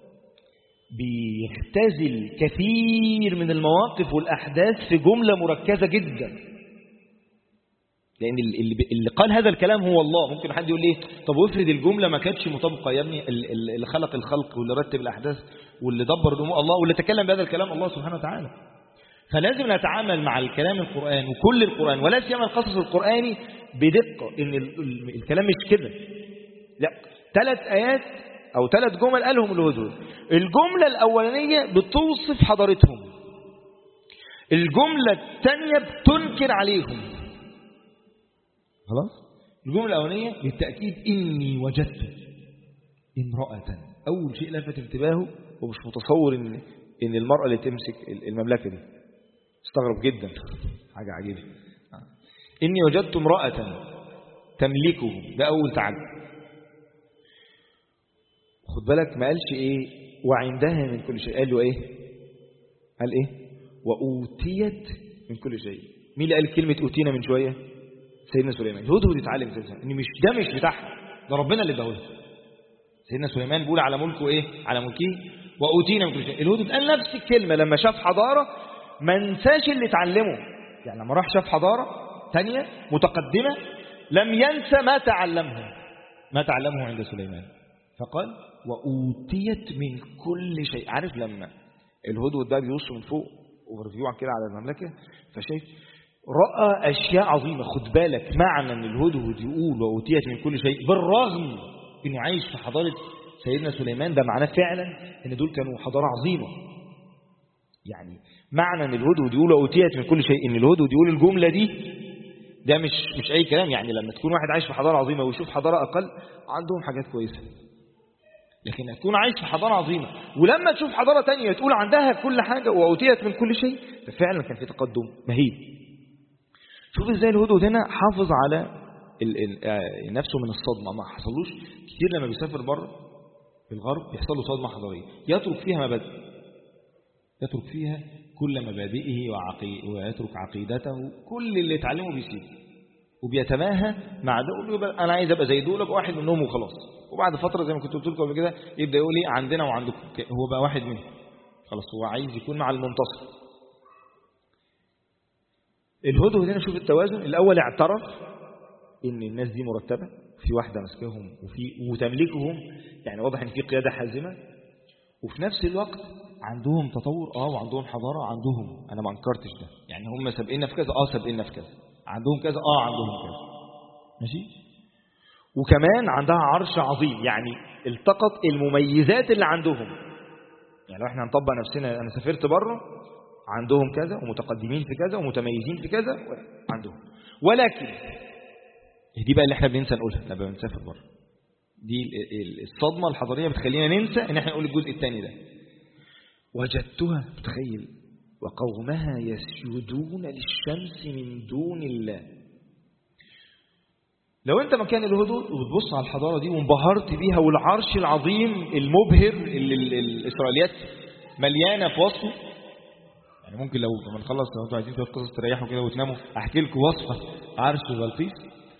بيختزل كثير من المواقف والأحداث في جملة مركزة جدا، لأن اللي قال هذا الكلام هو الله. ممكن حد يقول ليه طب وافرض الجملة ما كانتش مطابقة يا ابني، اللي خلق الخلق واللي رتب الأحداث واللي دبر الأمور الله، واللي تكلم بهذا الكلام الله سبحانه وتعالى. فلازم نتعامل مع الكلام القرآن وكل القرآن ولا سيما القصص القرآني بدقة، إن الكلام مش كده. لا 3 آيات أو 3 جمل قالهم الهدهد. الجملة الأولانية بتوصف حضارتهم، الجملة الثانية بتنكر عليهم. خلاص. الجملة الأولانية بالتأكيد إني وجدت امرأة. أول شيء لفت انتباهه ومش متصور إن المرأة اللي تمسك المملكة دي. استغرب جدا، حاجة عجيبة. إني وجدت امرأة تملكهم، ده أول تعجب. خد بالك ما قالش إيه وعندها من كل شيء، قال له إيه؟ قال إيه؟ وأوتيت من كل شيء. مين اللي قال كلمة أوتينا من شوية؟ سيدنا سليمان. الهدهد يتعلم إن مش ده مش بتاعها، ده ربنا اللي اداهولها. سيدنا سليمان بيقول على ملكه إيه؟ على ملكه وأوتينا من كل شيء. الهدهد قال نفس الكلمة لما شاف حضارة ما نساش اللي اتعلمه. يعني لما راح شاف حضارة تانية متقدمة لم ينسى ما تعلمه عند سليمان. فقال وأوتيت من كل شيء. عارف لما الهدهد ده بيوصل من فوق ورفيوع كده على المملكة فشايف رأى أشياء عظيمة. خد بالك معنى أن الهدهد يقول وأوتيت من كل شيء بالرغم أنه عايش في حضارة سيدنا سليمان، ده معناه فعلا أن دول كانوا حضارة عظيمة. يعني معنى أن الهدهد يقول وأوتيت من كل شيء، أن الهدهد يقول الجملة دي ده مش أي كلام. يعني لما تكون واحد عايش في حضارة عظيمة ويشوف حضارة أقل عندهم حاجات كويسة، لكن تكون عايش في حضارة عظيمة ولما تشوف حضارة تانية تقول عندها كل حاجة وأوتيت من كل شيء، ففعلا كان في تقدم مهيب. شوف ازاي الهدهد هنا حافظ على نفسه من الصدمة، ما حصلوش كتير لما بيسافر بره في الغرب بيحصل له صدمة حضارية يترك فيها مبادئ، يترك فيها كل مبادئه ويترك عقيدته، كل اللي اتعلمه بيسيبه وبيتماهى مع دول. انا عايز ابقى زي دول، ابقى واحد منهم وخلاص. وبعد فترة زي ما كنت قلت لكم قبل كده يبدأ يقول لي عندنا وعندكم، هو بقى واحد منهم خلاص، هو عايز يكون مع المنتصر. الهدهد هنا شوف التوازن. الأول اعترف إن الناس دي مرتبة، في واحدة مسكهم وتملكهم، يعني واضح إن في قيادة حازمة، وفي نفس الوقت عندهم تطور وعندهم حضارة، عندهم أنا ما انكرتش ده، يعني هم سابقنا في كذا سابقنا في كذا، عندهم كذا عندهم كذا ماشي. وكمان عندها عرش عظيم، يعني التقط المميزات اللي عندهم. يعني لو احنا هنطبق نفسنا، أنا سافرت بره عندهم كذا ومتقدمين في كذا ومتميزين في كذا عندهم، ولكن دي بقى اللي احنا بننسى نقولها لما بنسافر بره. دي الصدمة الحضارية بتخلينا ننسى ان احنا نقول الجزء الثاني ده. وجدتها، تخيل وقومها يسجدون للشمس من دون الله. لو انت مكان الهدهد وبتبص على الحضارة دي وانبهرت بيها والعرش العظيم المبهر اللي الإسرائيليات مليانة في وصفه، يعني ممكن لو ما نخلص لو انتوا عايزين شويه قصص تريحوا كده وتناموا احكي لكم وصفه عرش بلقيس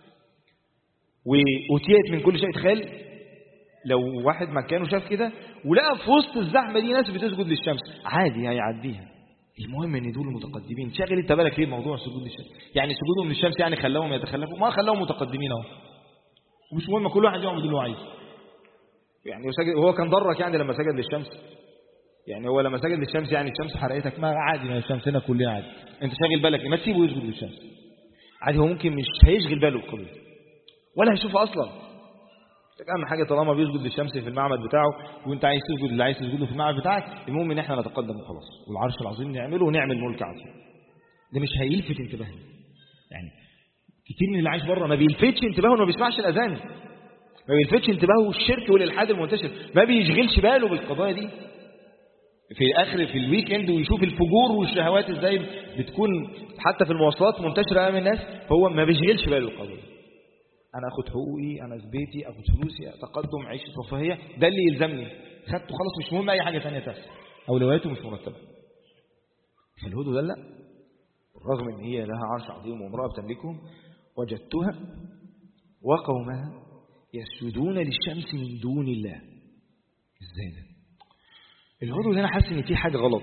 وأتيت من كل شيء. تخيل لو واحد مكانه شاف كده ولقى في وسط الزحمه دي ناس بتسجد للشمس، عادي هيعديها. المهم ان دول متقدمين. شاغل انت بالك ليه موضوع سجود للشمس؟ يعني سجودهم للشمس يعني خلاهم يتخلفوا؟ ما خلاهم متقدمين اهو. ومش مهم كل واحد يعمل اللي هو عايزه. يعني هو كان ضرك يعني لما سجد للشمس؟ يعني هو لما سجد للشمس يعني الشمس حرقتك؟ ما عادي، ما الشمس هنا كلها عادي. انت شاغل بالك ما تسيبه يسجد للشمس عادي. هو ممكن مش هيشغل باله بالقضيه ولا هيشوفها اصلا. اهم حاجه طالما بيسجد للشمس في المعبد بتاعه وانت عايز تسجد اللي عايز تسجده في المعبد بتاعك، المهم ان احنا نتقدم وخلاص، والعرش العظيم نعمله ونعمل ملك عظيم. ده مش هيلفت انتباهنا. يعني كتير من اللي عايش بره ما بيلفتش انتباهه انه ما بيسمعش الاذان، ما بيلفتش انتباهه الشرك والالحاد المنتشر، ما بيشغلش باله بالقضايا دي. في اخر في الويك اند ويشوف الفجور والشهوات ازاي بتكون حتى في المواصلات منتشره امام الناس، فهو ما بيشغلش باله بالقضيه. انا اخد حقوقي، انا في بيتي اخد فلوسي، تقدم، عيشه رفاهيه، ده اللي يلزمني، خدته خلاص، مش مهم اي حاجه ثانيه تحصل، اولوياته مش مرتبه. فالهدوء ده لا، بالرغم ان هي لها عرش عظيم وامراه بتملكه، وجدتها وقومها يسجدون للشمس من دون الله. ازاي ده؟ الهدوء ده انا حاسس ان في حاجه غلط.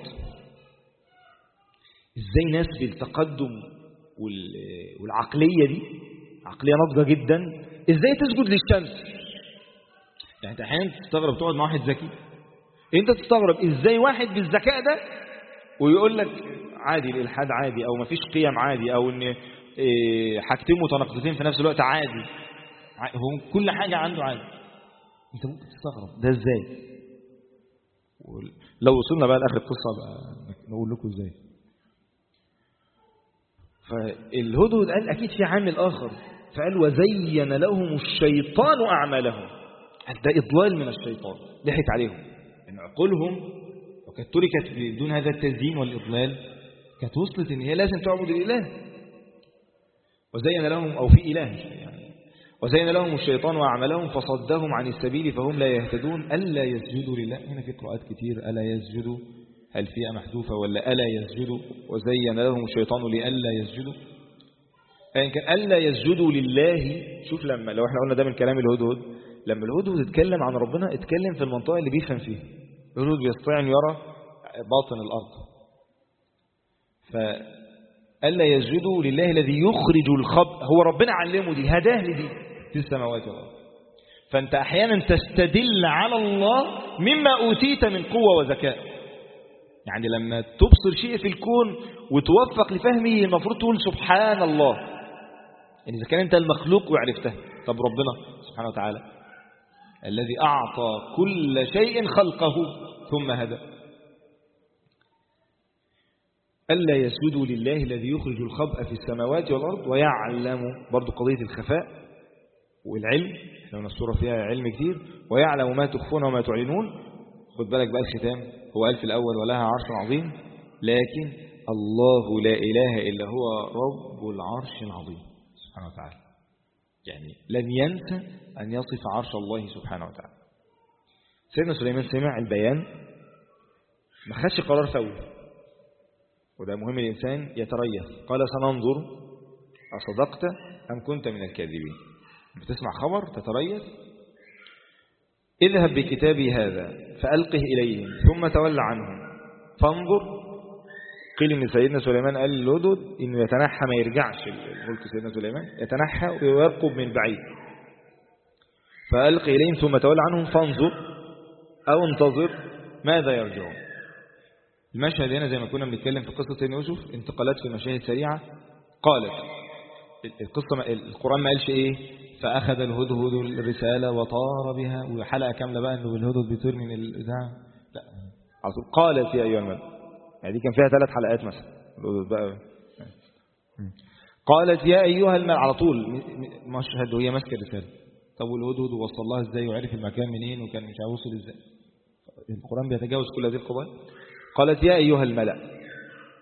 ازاي ناس بالتقدم والعقليه دي، عقليه ناضجه جدا، ازاي تسجد للشمس؟ يعني انت احيانا تستغرب تقعد مع واحد ذكي، انت تستغرب ازاي واحد بالذكاء ده ويقول لك عادي الالحاد عادي، او مفيش قيم عادي، او ان حاجتين متناقضتين في نفس الوقت عادي، هو كل حاجه عنده عادي. انت ممكن تستغرب ده ازاي. لو وصلنا بقى لاخر القصه بقى نقول لكم ازاي. فالهدهد قال اكيد في عامل اخر، فقال وزين لهم الشيطان اعمالهم. ده اضلال من الشيطان، ضحك عليهم ان عقولهم وكانت تركت بدون هذا التزيين والاضلال كانت وصلت ان هي لازم تعبد الاله. وزين لهم، او في اله يعني، وزين لهم الشيطان أعمالهم فصدهم عن السبيل فهم لا يهتدون. ألا يسجدوا لله. هنا في قراءات كتير ألا يسجدوا، هل فيها محذوفة ولا ألا يسجدوا؟ وزين لهم الشيطان لألا يسجدوا. يعني كان ألا يسجدوا لله. شوف لما لو احنا قلنا ده من كلام الهدهد، لما الهدهد اتكلم عن ربنا اتكلم في المنطقة اللي بيفهم فيها. الهدهد بيستطيع أن يرى باطن الأرض. فألا يسجدوا لله الذي يخرج الخبء. هو ربنا علمه دي، هداه لدي في السماوات والأرض. فأنت أحيانا تستدل على الله مما أوتيت من قوة وذكاء. يعني لما تبصر شيء في الكون وتوفق لفهمه المفروض تقول سبحان الله. يعني إذا كان أنت المخلوق وعرفته، طب ربنا سبحانه وتعالى الذي أعطى كل شيء خلقه ثم هدى. ألا يسجدوا لله الذي يخرج الخبأ في السماوات والأرض ويعلم، برضو قضية الخفاء والعلم، احنا من السورة فيها علم كتير، ويعلم ما تخفون وما تعلنون. خد بالك بقى الختام، هو قال في الأول ولها عرش عظيم، لكن الله لا إله إلا هو رب العرش العظيم سبحانه وتعالى. يعني لن ينسى أن يصف عرش الله سبحانه وتعالى. سيدنا سليمان سمع البيان، ما خدش قرار فوري، وده مهم الإنسان يتريث. قال سننظر أصدقت أم كنت من الكاذبين. بتسمع خبر تتريث. اذهب بكتابي هذا فألقه إليهم ثم تولى عنهم فانظر. قيل إن سيدنا سليمان قال للهدهد إنه يتنحى، ما يرجعش الملك سيدنا سليمان، يتنحى ويرقب من بعيد. فألقه إليهم ثم تولى عنهم فانظر أو انتظر ماذا يرجعون. المشهد هنا زي ما كنا بنتكلم في قصة سيدنا يوسف، انتقالات في مشاهد سريعة. قالت القصة، القرآن ما قالش إيه فأخذ الهدهد الرسالة وطار بها وحلقة كاملة بقى إنه بالهدهد بيطير من الإذاعة، لا، قالت يا أيها الملأ. يعني دي كان فيها 3 حلقات مثلا الهدهد بقى. قالت يا أيها الملأ، على طول مشهد وهي ماسكة الرسالة. طب والهدهد وصل لها إزاي وعرف المكان منين وكان مش هيوصل إزاي؟ القرآن بيتجاوز كل هذه القضايا. قالت يا أيها الملأ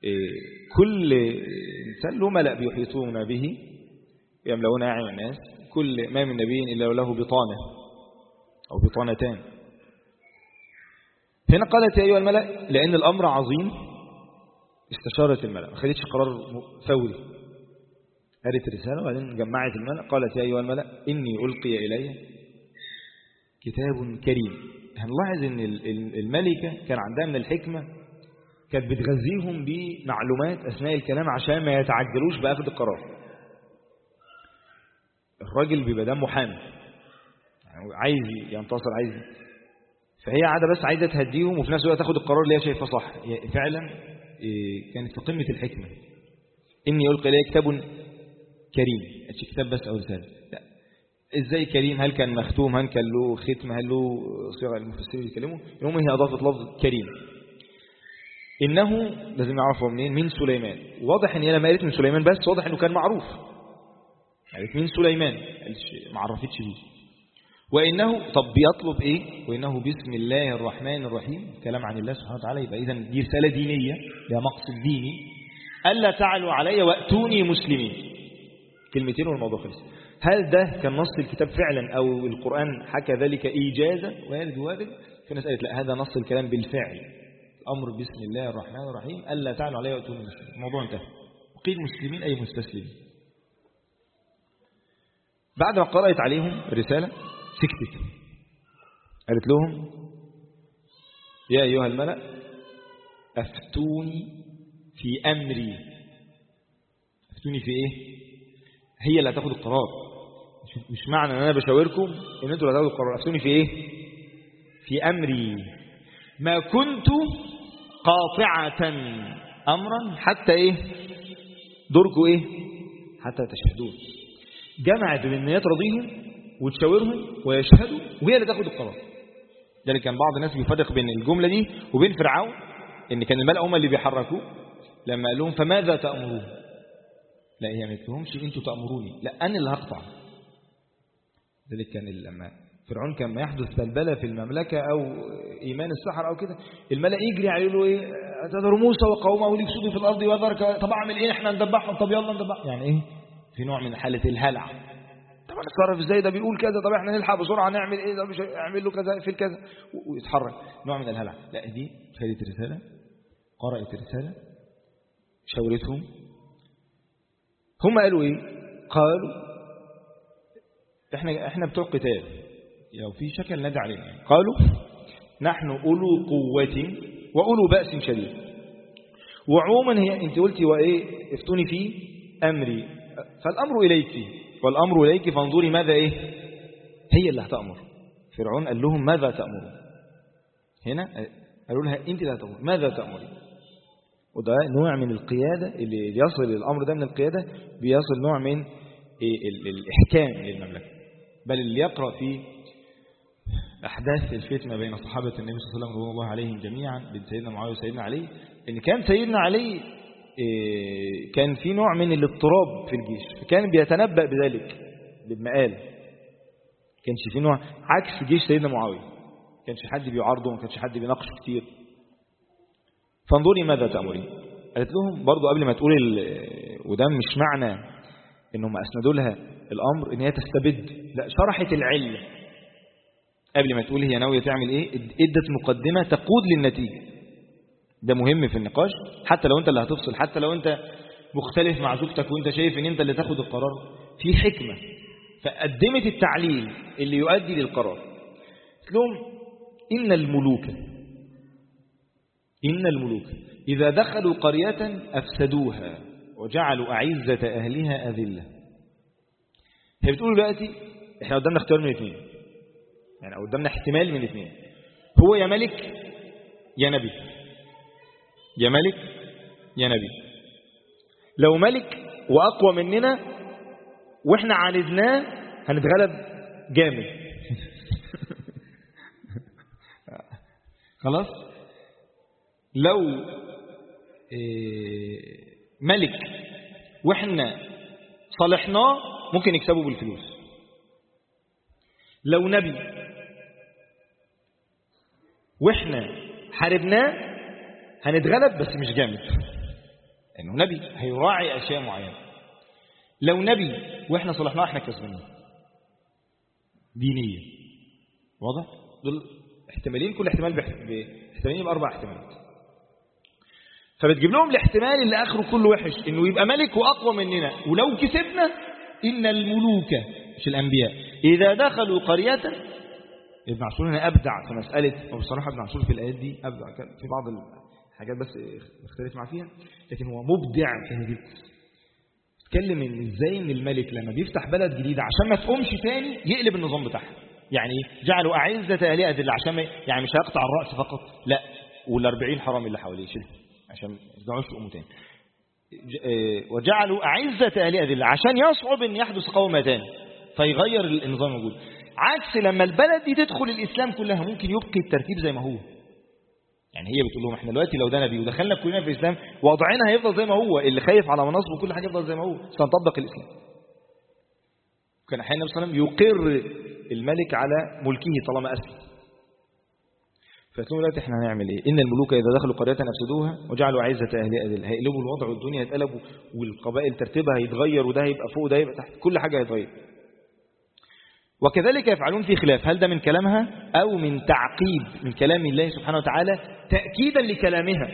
كل إنسان له ملأ بيحيطون به يملؤون أعين الناس. كل ما من نبي إلا له بطانة أو بطانتان. هنا قالت يا أيها الملأ لأن الأمر عظيم استشارت الملأ، ما خدتش قرار فوري، قالت رسالة وبعدين جمعت الملأ. قالت يا أيها الملأ إني ألقي إلي كتاب كريم. هنلاحظ أن الملكة كان عندها من الحكمة، كانت بتغذيهم بمعلومات أثناء الكلام عشان ما يتعجلوش بأخذ القرار. الراجل بيبقى دمه حامي، يعني عايز ينتصر، عايز، فهي قاعدة بس عايزة تهديهم وفي نفس الوقت تاخد القرار اللي هي شايفاه صح. فعلا كانت في قمة الحكمة. إني ألقي إليه كتاب كريم، مش كتاب بس أو رسالة، لا. إزاي كريم؟ هل كان مختوم؟ هل كان له ختم؟ هل له صيغة؟ المفسرين يتكلموا المهم هي أضافت لفظ كريم. إنه لازم نعرفه منين؟ من سليمان. واضح إن هي لما قالت من سليمان بس واضح إنه كان معروف، قالت من سليمان ما عرفتش بيه. وإنه طب بيطلب إيه؟ وإنه بسم الله الرحمن الرحيم، كلام عن الله سبحانه وتعالى، يبقى إذن دي رسالة دينية لها مقصد ديني. ألا تعلوا علي وأتوني مسلمين. كلمتين والموضوع خلص. هل ده كان نص الكتاب فعلا أو القرآن حكى ذلك إيجازا وارد؟ في ناس قالت لا، هذا نص الكلام بالفعل، الأمر بسم الله الرحمن الرحيم ألا تعلوا علي وأتوني مسلمين. الموضوع انتهى. وقيل مسلمين أي مستسلمين. بعد ما قرأت عليهم الرسالة سكتت، قالت لهم يا أيها الملأ أفتوني في أمري. أفتوني في إيه؟ هي اللي هتاخد القرار، مش معنى أن أنا بشاوركم أن أنتوا اللي هتاخدوا القرار. أفتوني في إيه؟ في أمري ما كنت قاطعة أمرا حتى إيه؟ دوركم إيه؟ حتى تشهدون. جمعت بين النيات رضيهم وتشاورهم ويشهدوا وهي اللي تاخد القرار. ده كان بعض الناس بيفرق بين الجملة دي وبين فرعون، ان كان الملأ هم اللي بيحركوه لما قال لهم فماذا تأمرون. لا، هي ما قالتلهمش انتوا تأمروني، لا انا اللي هقطع. ذلك كان لما فرعون كان ما يحدث بلبلة في المملكة او ايمان السحر او كده، الملأ يجري عليه له ايه؟ تذر موسى وقومه ليفسدوا في الارض وذرك. طب اعمل ايه؟ احنا ندبحهم. طب يلا ندبحهم. يعني ايه؟ في نوع من حالة الهلع. طب نتصرف ازاي؟ ده بيقول كذا، طب احنا نلحق بسرعه نعمل ايه؟ ده مش اعمل له كذا في كذا ويتحرك. نوع من الهلع. لا، دي خدت رساله، قرأت رساله، شاورتهم. هم قالوا ايه؟ قالوا احنا بتوع قتال، لو في شكل ندى علينا. قالوا نحن اولو قوه واولو بأس شديد. وعموما هي انت قلتي وايه؟ افتوني في امري، فالامر اليك والأمر إليك فانظري ماذا إيه؟ هي اللي هتأمر. فرعون قال لهم ماذا تأمرون؟ هنا قالوا لها أنت لا تأمر، ماذا تأمرين؟ وده نوع من القيادة، اللي يصل الأمر ده من القيادة بيصل نوع من الإحكام للمملكة. بل اللي يقرأ في أحداث الفتنة بين صحابة النبي صلى الله عليه وسلم رضوان الله عليهم جميعا، بين سيدنا معاوية وسيدنا علي، إن كان سيدنا علي كان في نوع من الاضطراب في الجيش، فكان بيتنبأ بذلك بالمقال. كانش في نوع عكس جيش سيدنا معاوية، كانش حد بيعارضه، ما كانش حد بيناقشه كتير. فانظري ماذا تأمرين. قالت لهم برضو قبل ما تقول وده مش معنى انهم اسندوا لها الامر ان هي تستبد، لا، شرحت العله قبل ما تقول هي ناويه تعمل ايه، ادت مقدمه تقود للنتيجه. ده مهم في النقاش، حتى لو انت اللي هتفصل، حتى لو انت مختلف مع زوجتك وانت شايف ان انت اللي تاخد القرار، في حكمة. فقدمت التعليل اللي يؤدي للقرار. قلت لهم إن الملوك إذا دخلوا قرية أفسدوها وجعلوا أعزة أهلها أذلة. هي بتقول دلوقتي احنا قدامنا اختيار من اثنين، يعني قدامنا احتمال من اثنين، هو يا ملك يا نبي، يا ملك يا نبي. لو ملك وأقوى مننا وإحنا عاندناه هنتغلب جامد. خلاص. لو ملك وإحنا صالحناه ممكن يكسبوا بالفلوس. لو نبي وإحنا حاربناه هنتغلب بس مش جامد. انه نبي هيراعي اشياء معينه. لو نبي واحنا صلحناه احنا كسبانين دينيا. واضح؟ دول احتمالين، كل احتمال باحتمالين باربع احتمالات. فبتجيب لهم الاحتمال اللي اخره كله وحش، انه يبقى ملك واقوى مننا، ولو كسبنا ان الملوك مش الانبياء اذا دخلوا قريه. ابن عاشور هنا ابدع في مساله، وبصراحه ابن عاشور في الايات دي ابدع في بعض الحاجات بس اختلف معاه فيها، لكن هو مبدع في هذه القصه. اتكلم ان ازاي ان الملك لما بيفتح بلد جديده عشان ما تقومش تاني يقلب النظام بتاعها. يعني جعلوا اعزه اهلها اذله، عشان يعني مش هيقطع الراس فقط، لا، وال40 حرامي اللي حواليه يشيل عشان ما يرجعوش يقوموا تاني. وجعلوا اعزه اهلها اذله عشان يصعب ان يحدث قومه تاني فيغير النظام الموجود. عكس لما البلد دي تدخل الاسلام كلها ممكن يبقي الترتيب زي ما هو. يعني هي بتقول لهم احنا دلوقتي لو ده نبي ودخلنا كلنا في الاسلام وضعنا هيفضل زي ما هو، اللي خايف على مناصبه وكل حاجه يفضل زي ما هو، سنطبق الاسلام. كان احيانا النبي صلى الله عليه وسلم يقر الملك على ملكه طالما اسلم. فقالوا دلوقتي احنا هنعمل ايه؟ ان الملوك اذا دخلوا قريه افسدوها وجعلوا عزه اهلها اذله. هيقلبوا الوضع والدنيا هتقلب والقبائل ترتيبها هيتغير، وده هيبقى فوق وده هيبقى تحت، كل حاجه هيتغير. وكذلك يفعلون في خلاف، هل ده من كلامها أو من تعقيب من كلام الله سبحانه وتعالى تأكيدا لكلامها،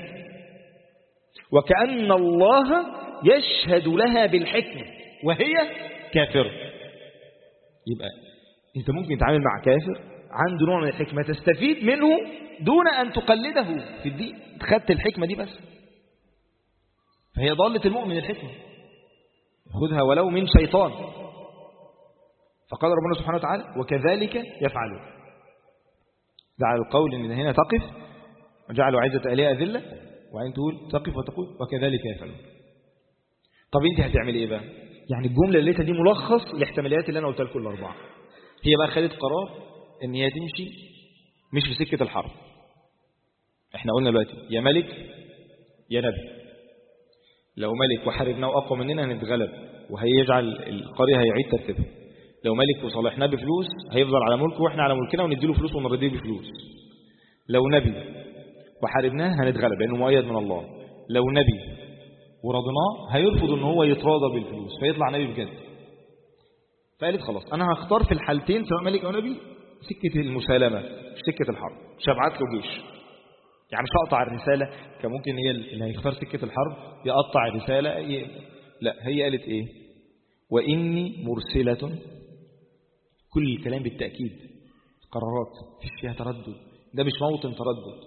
وكأن الله يشهد لها بالحكمة وهي كافرة. يبقى أنت ممكن تتعامل مع كافر عنده نوع من الحكمة تستفيد منه دون أن تقلده في الدين، خدت الحكمة دي بس، فهي ضالة المؤمن الحكمة، خذها ولو من شيطان. فقال ربنا سبحانه وتعالى وكذلك يفعلون. ده على القول ان هنا تقف وجعلوا عزة أهلها أذلة، وعين تقول تقف وتقول وكذلك يفعلون. طب انت هتعمل ايه بقى؟ يعني الجملة اللي دي ملخص الاحتماليات اللي انا قلتها لكم الاربعه. هي بقى خدت قرار ان هي تمشي مش في سكة الحرب. احنا قلنا دلوقتي يا ملك يا نبي. لو ملك وحاربنا واقوى مننا هنتغلب وهيجعل القرية هيعيد ترتيبها. لو ملك وصالحناه بفلوس هيفضل على ملكه واحنا على ملكنا ونديله فلوس ونرضيه بفلوس. لو نبي وحاربناه هنتغلب لانه مؤيد من الله. لو نبي ورضناه هيرفض ان هو يتراضى بالفلوس فيطلع نبي بجد. فقالت خلاص انا هختار في الحالتين سواء ملك او نبي سكة المسالمة مش سكة الحرب، مش هبعت له جيش. يعني مش هقطع الرسالة، كان ممكن هي اللي هيختار سكة الحرب يقطع الرسالة لا، هي قالت ايه؟ وإني مرسلة. كل الكلام بالتأكيد، قرارات فيش فيها تردد، ده مش موطن تردد.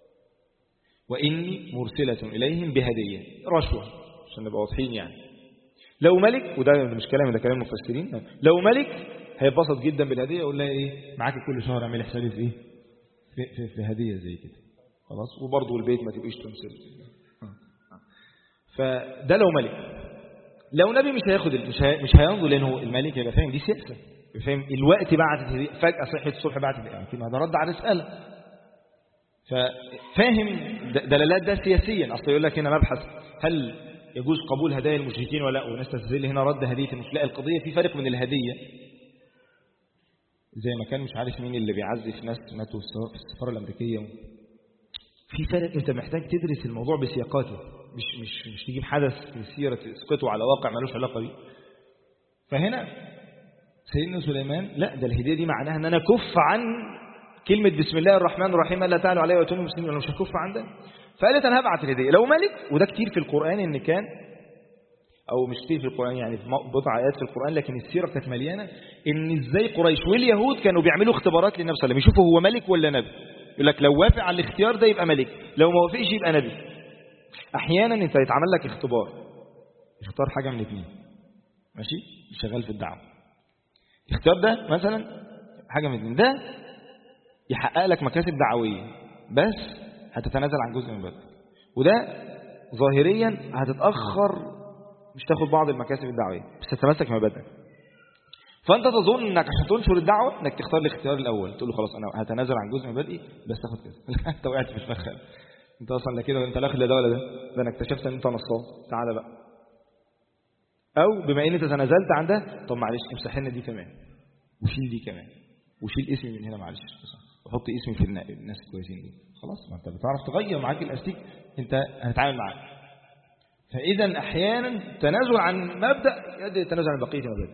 وإني مرسلة إليهم بهدية، رشوة عشان نبقى واضحين. يعني لو ملك، وده مش كلام، ده كلام المفسرين، لو ملك هيتبسط جدا بالهدية، يقول لها ايه معاك كل شهر اعملي حسابي في ايه في هدية زي كده خلاص، وبرضه البيت ما تبقيش تمثل. فده لو ملك. لو نبي مش هياخد مش هينظر، لانه الملك يبقى فاهم دي سياسه، فاهم الوقت بعد فجأة صحيت الصبح بعد ما ده رد على رسالة، ففاهم دلالات ده سياسيا. اصل يقول لك هنا مبحث هل يجوز قبول هدايا المشركين ولا لا، وناس تستدل هنا رد هدية المشركين. لا، القضية في فرق من الهدية، زي ما كان مش عارف مين اللي بيعزف ناس ماتوا في السفارة الأمريكية. في فرق، انت محتاج تدرس الموضوع بسياقاته، مش تجيب حدث في سيرة تسقطه على واقع مالوش علاقة بيه. فهنا سيدنا سليمان لا، ده الهدية دي معناها ان انا كف عن كلمة بسم الله الرحمن الرحيم الا تعالوا علي واتوني مسلمين، انا مش هكف عن ده. فقالت انا هبعت الهدية لو ملك. وده كتير في القرآن ان كان، او مش كتير في القرآن يعني في بضع آيات في القرآن، لكن السيرة كانت مليانة ان ازاي قريش واليهود كانوا بيعملوا اختبارات للنبي صلى الله عليه وسلم يشوفوا هو ملك ولا نبي. يقول لك لو وافق على الاختيار ده يبقى ملك، لو ما وافقش يبقى نبي. احيانا انت يتعمل لك اختبار، اختار حاجه من اثنين، ماشي، شغال في الدعوه. الاختيار ده مثلا حاجه من اثنين، ده يحقق لك مكاسب دعويه بس هتتنازل عن جزء من بدنك، وده ظاهريا هتتاخر مش تاخد بعض المكاسب الدعويه بس تتمسك بمبادئك. فانت تظن انك عشان تنشر الدعوه انك تختار الاختيار الاول، تقول له خلاص انا هتنازل عن جزء من مبادئي بس تاخد كذا. انت وقعت في الفخ، انت اصلا لا كده وانت لا اخد ده ولا ده انا اكتشفت ان انت نصاب، تعالى بقى. او بما ان انت تنازلت عن ده، طب معلش امسح لنا دي كمان وشيل دي كمان وشيل اسمي من هنا معلش وحط اسمي في الناس الكويسين دي، خلاص ما انت بتعرف تغير معاك الاستيك، انت هتتعامل معاك. فإذا أحيانا تنازل عن مبدأ يؤدي التنازل عن بقية المبادئ.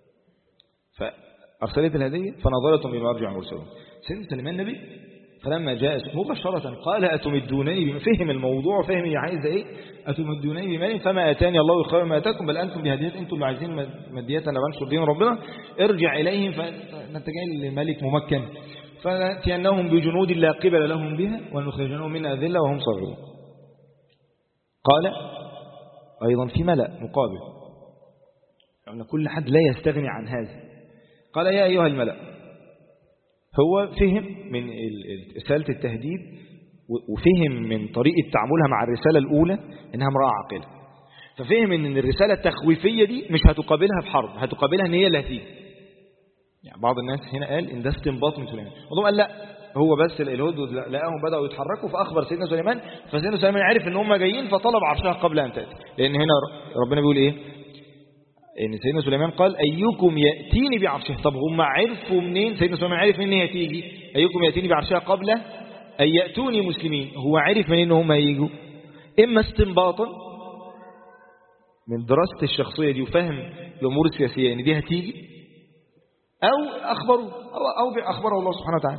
فأرسلت الهدية فنظرت بما يرجع المرسلون. سيدنا سليمان النبي فلما جاء مباشرة قال أتمدونني بما، فهم الموضوع، فهم هي عايزة إيه، أتمدونني بمال فما آتاني الله خير ما آتاكم بل أنتم بهدية، أنتم اللي عايزين ماديات، أنا بنشر دين ربنا، ارجع إليهم فأنت جاي لملك ممكن فنأتينهم بجنود لا قبل لهم بها ونخرجنهم من أذلة وهم صغيرون. قال أيضا في ملأ مقابل، يعني كل حد لا يستغني عن هذا. قال يا أيها الملأ، هو فهم من رسالة التهديد وفهم من طريقة تعاملها مع الرسالة الأولى إنها امرأة عاقلة، ففهم إن الرسالة التخويفية دي مش هتقابلها بحرب، هتقابلها إن هي اللي هتيجي. يعني بعض الناس هنا قال إن ده استنباط من سليمان، وضوء قال لا، هو بس الهدهد لقاهم بدأوا يتحركوا فأخبر سيدنا سليمان، فسيدنا سليمان عرف إن هم جايين فطلب عرشها قبل أن تأتي. لأن هنا ربنا بيقول إيه، إن سيدنا سليمان قال أيكم يأتيني بعرشها. طب هم عرفوا منين؟ سيدنا سليمان عرف منين هي تيجي، أيكم يأتيني بعرشها قبل أن يأتوني مسلمين. هو عرف منين هم هيجوا؟ إما استنباطا من دراسة الشخصية دي وفهم الأمور السياسية إن دي هتيجي، أو أخبره الله سبحانه وتعالى.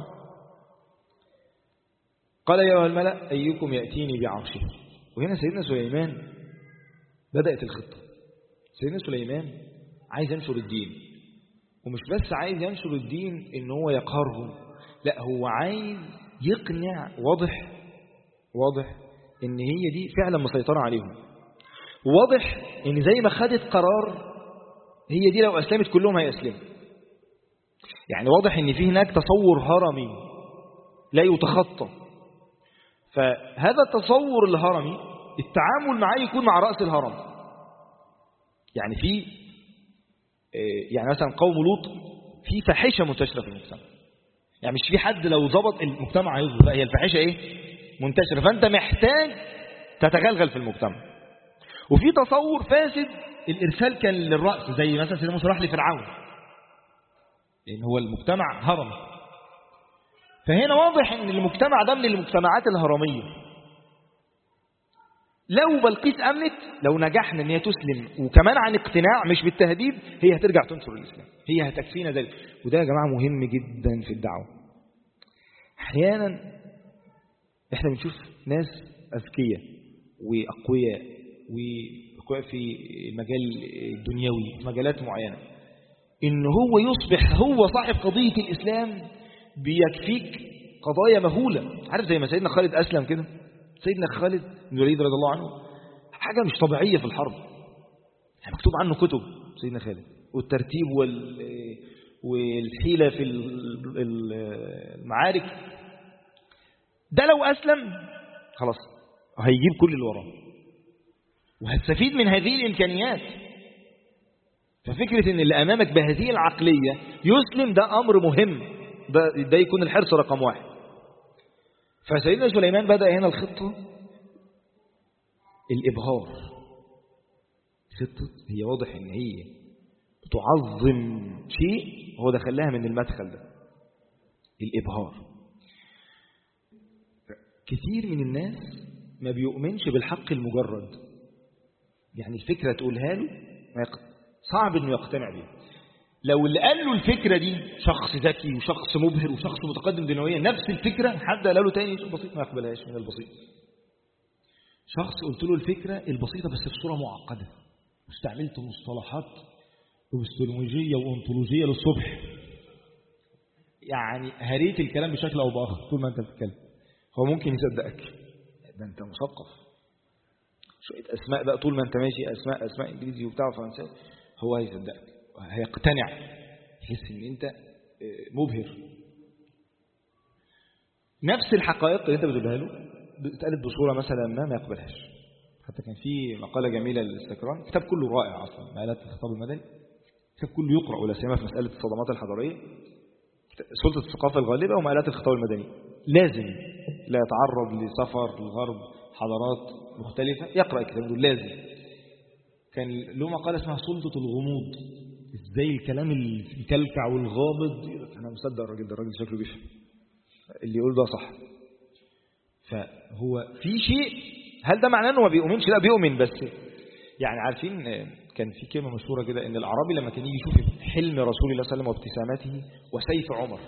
قال يا أيها الملأ أيكم يأتيني بعرشها. وهنا سيدنا سليمان بدأت الخطة. سيدنا سليمان عايز ينشر الدين، ومش بس عايز ينشر الدين إن هو يقهرهم، لا هو عايز يقنع. واضح إن هي دي فعلا مسيطرة عليهم، واضح إن زي ما خدت قرار هي دي لو أسلمت كلهم هيأسلموا. يعني واضح إن في هناك تصور هرمي لا يتخطى، فهذا التصور الهرمي التعامل معاه يكون مع رأس الهرم. يعني يعني مثلا قوم لوط في فاحشة منتشرة في المجتمع، يعني مش في حد لو ضبط المجتمع هيظبط، لا هي الفاحشة ايه منتشرة، فانت محتاج تتغلغل في المجتمع. وفي تصور فاسد الارسال كان للرأس، زي مثلا سيدنا موسى راح لفرعون لان هو المجتمع هرمي. فهنا واضح ان المجتمع ده من المجتمعات الهرمية. لو بلقيس أمنت، لو نجحنا ان هي تسلم وكمان عن اقتناع مش بالتهديد، هي هترجع تنصر الإسلام، هي هتكفينا ذلك. وده يا جماعة مهم جدا في الدعوة. احيانا احنا بنشوف ناس أذكياء وأقوياء في المجال الدنيوي في مجالات معينة، ان هو يصبح هو صاحب قضية الإسلام بيكفيك قضايا مهولة. عارف زي ما سيدنا خالد أسلم كده، سيدنا خالد بن الوليد رضي الله عنه حاجة مش طبيعية في الحرب، يعني مكتوب عنه كتب سيدنا خالد، والترتيب والحيلة في المعارك. ده لو أسلم خلاص هيجيب كل اللي وراه وهتستفيد من هذه الإمكانيات. ففكرة ان اللي أمامك بهذه العقلية يسلم ده أمر مهم، ده يكون الحرص رقم واحد. فسيدنا سليمان بدأ هنا الخطة الإبهار. خطة هي واضح ان هي تعظم شيء، هو دخلها من المدخل ده الإبهار. كثير من الناس ما بيؤمنش بالحق المجرد، يعني الفكرة تقولها له صعب انه يقتنع بيها. لو اللي قال له الفكرة دي شخص ذكي وشخص مبهر وشخص متقدم دنيويا، نفس الفكرة حد قال له تاني بسيط ما يقبلهاش من البسيط. شخص قلت له الفكرة البسيطة بس بصورة معقدة، واستعملت مصطلحات وبستولوجية وانطولوجية للصبح، يعني هريت الكلام بشكل أو بآخر طول ما أنت بتتكلم، هو ممكن يصدقك. ده أنت مثقف، شوية أسماء بقى طول ما أنت ماشي أسماء إنجليزي وبتاع فرنسي، هو هيصدقك هيقتنع، يحس إن أنت مبهر. نفس الحقائق اللي أنت بتقولها له بتقلب بصورة مثلا ما يقبلهاش. حتى كان في مقالة جميلة للاستكران، كتاب كله رائع أصلا، مقالات الخطاب المدني، كتاب كله يقرأ ولا سيما في مسألة الصدمات الحضارية، سلطة الثقافة الغالبة ومقالات الخطاب المدني. لازم لا يتعرض لسفر الغرب حضارات مختلفة يقرأ الكتاب ده، لازم. كان له مقالة اسمها سلطة الغموض، ازاي الكلام الكلكع والغامض، انا مصدق الراجل ده، الراجل شكله بيفهم اللي يقول ده صح. فهو في شيء، هل ده معناه انه ما بيؤمنش؟ لا بيؤمن، بس يعني عارفين كان في كلمة مشهورة كده إن الأعرابي لما كان يجي يشوف حلم رسول الله صلى الله عليه وسلم وابتساماته وسيف عمر،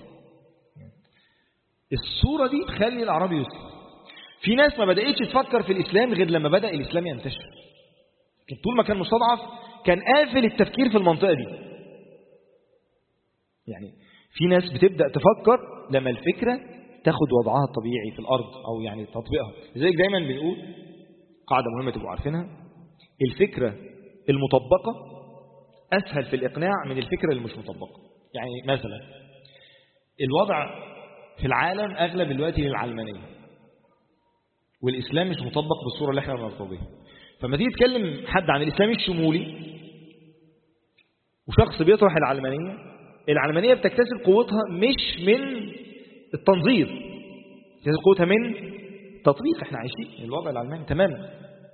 الصورة دي تخلي الأعرابي يسلم. في ناس ما بدأتش تفكر في الإسلام غير لما بدأ الإسلام ينتشر. طول ما كان مستضعف كان قافل التفكير في المنطقة دي. يعني في ناس بتبدأ تفكر لما الفكرة تاخد وضعها الطبيعي في الأرض أو يعني تطبيقها. لذلك دايما بنقول قاعدة مهمة تبقوا عارفينها: الفكرة المطبقة أسهل في الإقناع من الفكرة اللي مش مطبقة. يعني مثلا الوضع في العالم أغلب الوقت للعلمانية، والإسلام مش مطبق بالصورة اللي احنا بنرتضيها. فما تيجي تكلم حد عن الإسلام الشمولي وشخص بيطرح العلمانية بتكتسب قوتها مش من التنظير، بتكتسب قوتها من تطبيق. احنا عايشين الوضع العلماني تماما.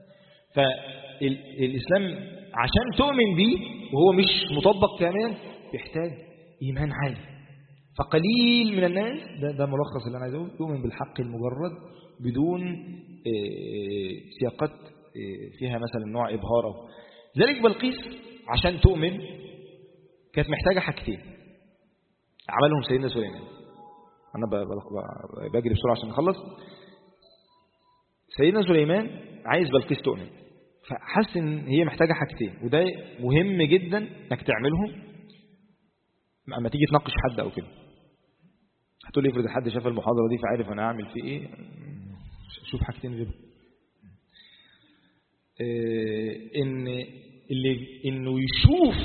فالإسلام عشان تؤمن بيه وهو مش مطبق كاملا بيحتاج إيمان عالي. فقليل من الناس، ده ملخص اللي أنا عايز أقوله، يؤمن بالحق المجرد بدون سياقات فيها مثلا نوع إبهار. ذلك بلقيس عشان تؤمن كانت محتاجة حاجتين عملهم سيدنا سليمان. أنا بجري بسرعة عشان نخلص. سيدنا سليمان عايز بلقيس تؤمن، فحس إن هي محتاجة حاجتين، وده مهم جدا إنك تعملهم أما تيجي تناقش حد أو كده. هتقول لي افرض حد شاف المحاضرة دي فعارف أنا أعمل فيه إيه، شوف حاجتين غيرهم. إنه يشوف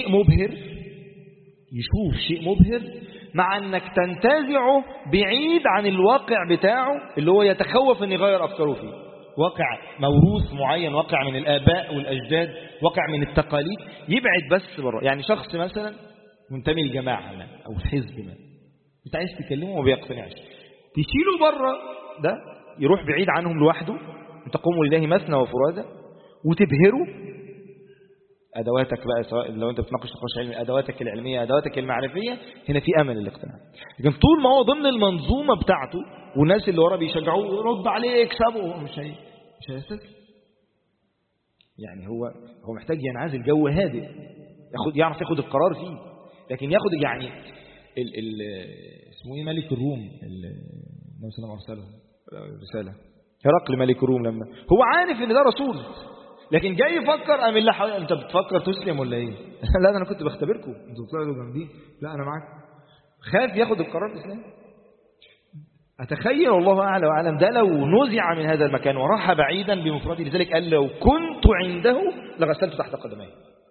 شيء مبهر مع أنك تنتزعه بعيد عن الواقع بتاعه اللي هو يتخوف أن يغير أفكاره فيه. واقع موروث معين، واقع من الآباء والأجداد، واقع من التقاليد، يبعد بس بره. يعني شخص مثلا منتمي لجماعة ما أو حزب ما، أنت عايز تكلمه وما بيقتنعش، تشيله بره، ده يروح بعيد عنهم لوحده، تقوموا لله مثنى وفرادى، وتبهره. أدواتك بقى، سواء لو أنت بتناقش نقاش علمي، أدواتك العلمية، أدواتك المعرفية، هنا في أمل الاقتناع. لكن طول ما هو ضمن المنظومة بتاعته والناس اللي وراه بيشجعوه رد عليه اكسبه، مش هيستسلم. يعني هو محتاج ينعزل جو هادئ، يعرف ياخد القرار فيه. لكن ياخد يعني اسمه ايه، ملك الروم، النبي صلى الله عليه وسلم رسالة هرقل ملك الروم، لما هو عارف ان ده رسول لكن جاي يفكر قام اللي حوالي: انت بتفكر تسلم ولا ايه؟ لا ده انا كنت بختبركم، انتوا طلعتوا جنبي، لا انا معاك. خاف ياخد القرار الاسلامي. اتخيل والله اعلى واعلم ده لو نزع من هذا المكان وراح بعيدا بمفرده. لذلك قال: لو كنت عنده لغسلت تحت قدمي.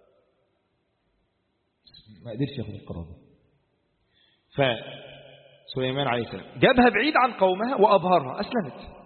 ما قدرش ياخد القرار ده. فسليمان عليه السلام جابها بعيد عن قومها وابهرها، اسلمت،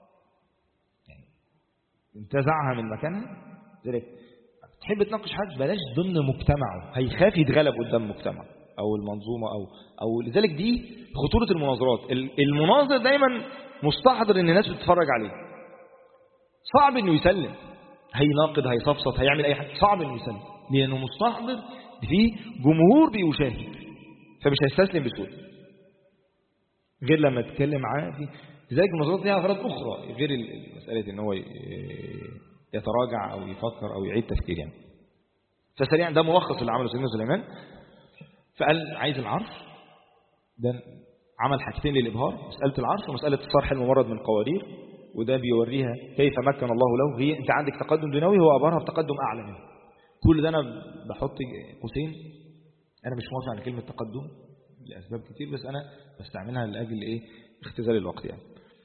انتزعها من مكانها. ذلك تحب تناقش حد بلاش ضمن مجتمعه، هيخاف يتغلب قدام مجتمعه او المنظومه او لذلك دي خطوره المناظرات. المناظر دايما مستحضر ان الناس بتتفرج عليه، صعب انه يسلم، هيناقض، هيصفصف، هيعمل اي حاجه، صعب انه يسلم لانه مستحضر في جمهور بيشاهد، فمش هيستسلم بسهوله غير لما تتكلم معاه فيه. لذلك المناظرات ليها أغراض أخرى غير مسألة إن هو يتراجع أو يفكر أو يعيد تفكير يعني. فسريعا ده ملخص اللي عمله سيدنا سليمان. فقال عايز العرش، ده عمل حاجتين للإبهار: مسألة العرش ومسألة الصرح الممرد من قوارير، وده بيوريها كيف مكن الله له. هي أنت عندك تقدم دنيوي، هو أبهرها بتقدم أعلى منه. كل ده أنا بحط قوسين، أنا مش موافق على كلمة تقدم لأسباب كتير، بس أنا بستعملها لأجل اختزال الوقت يعني.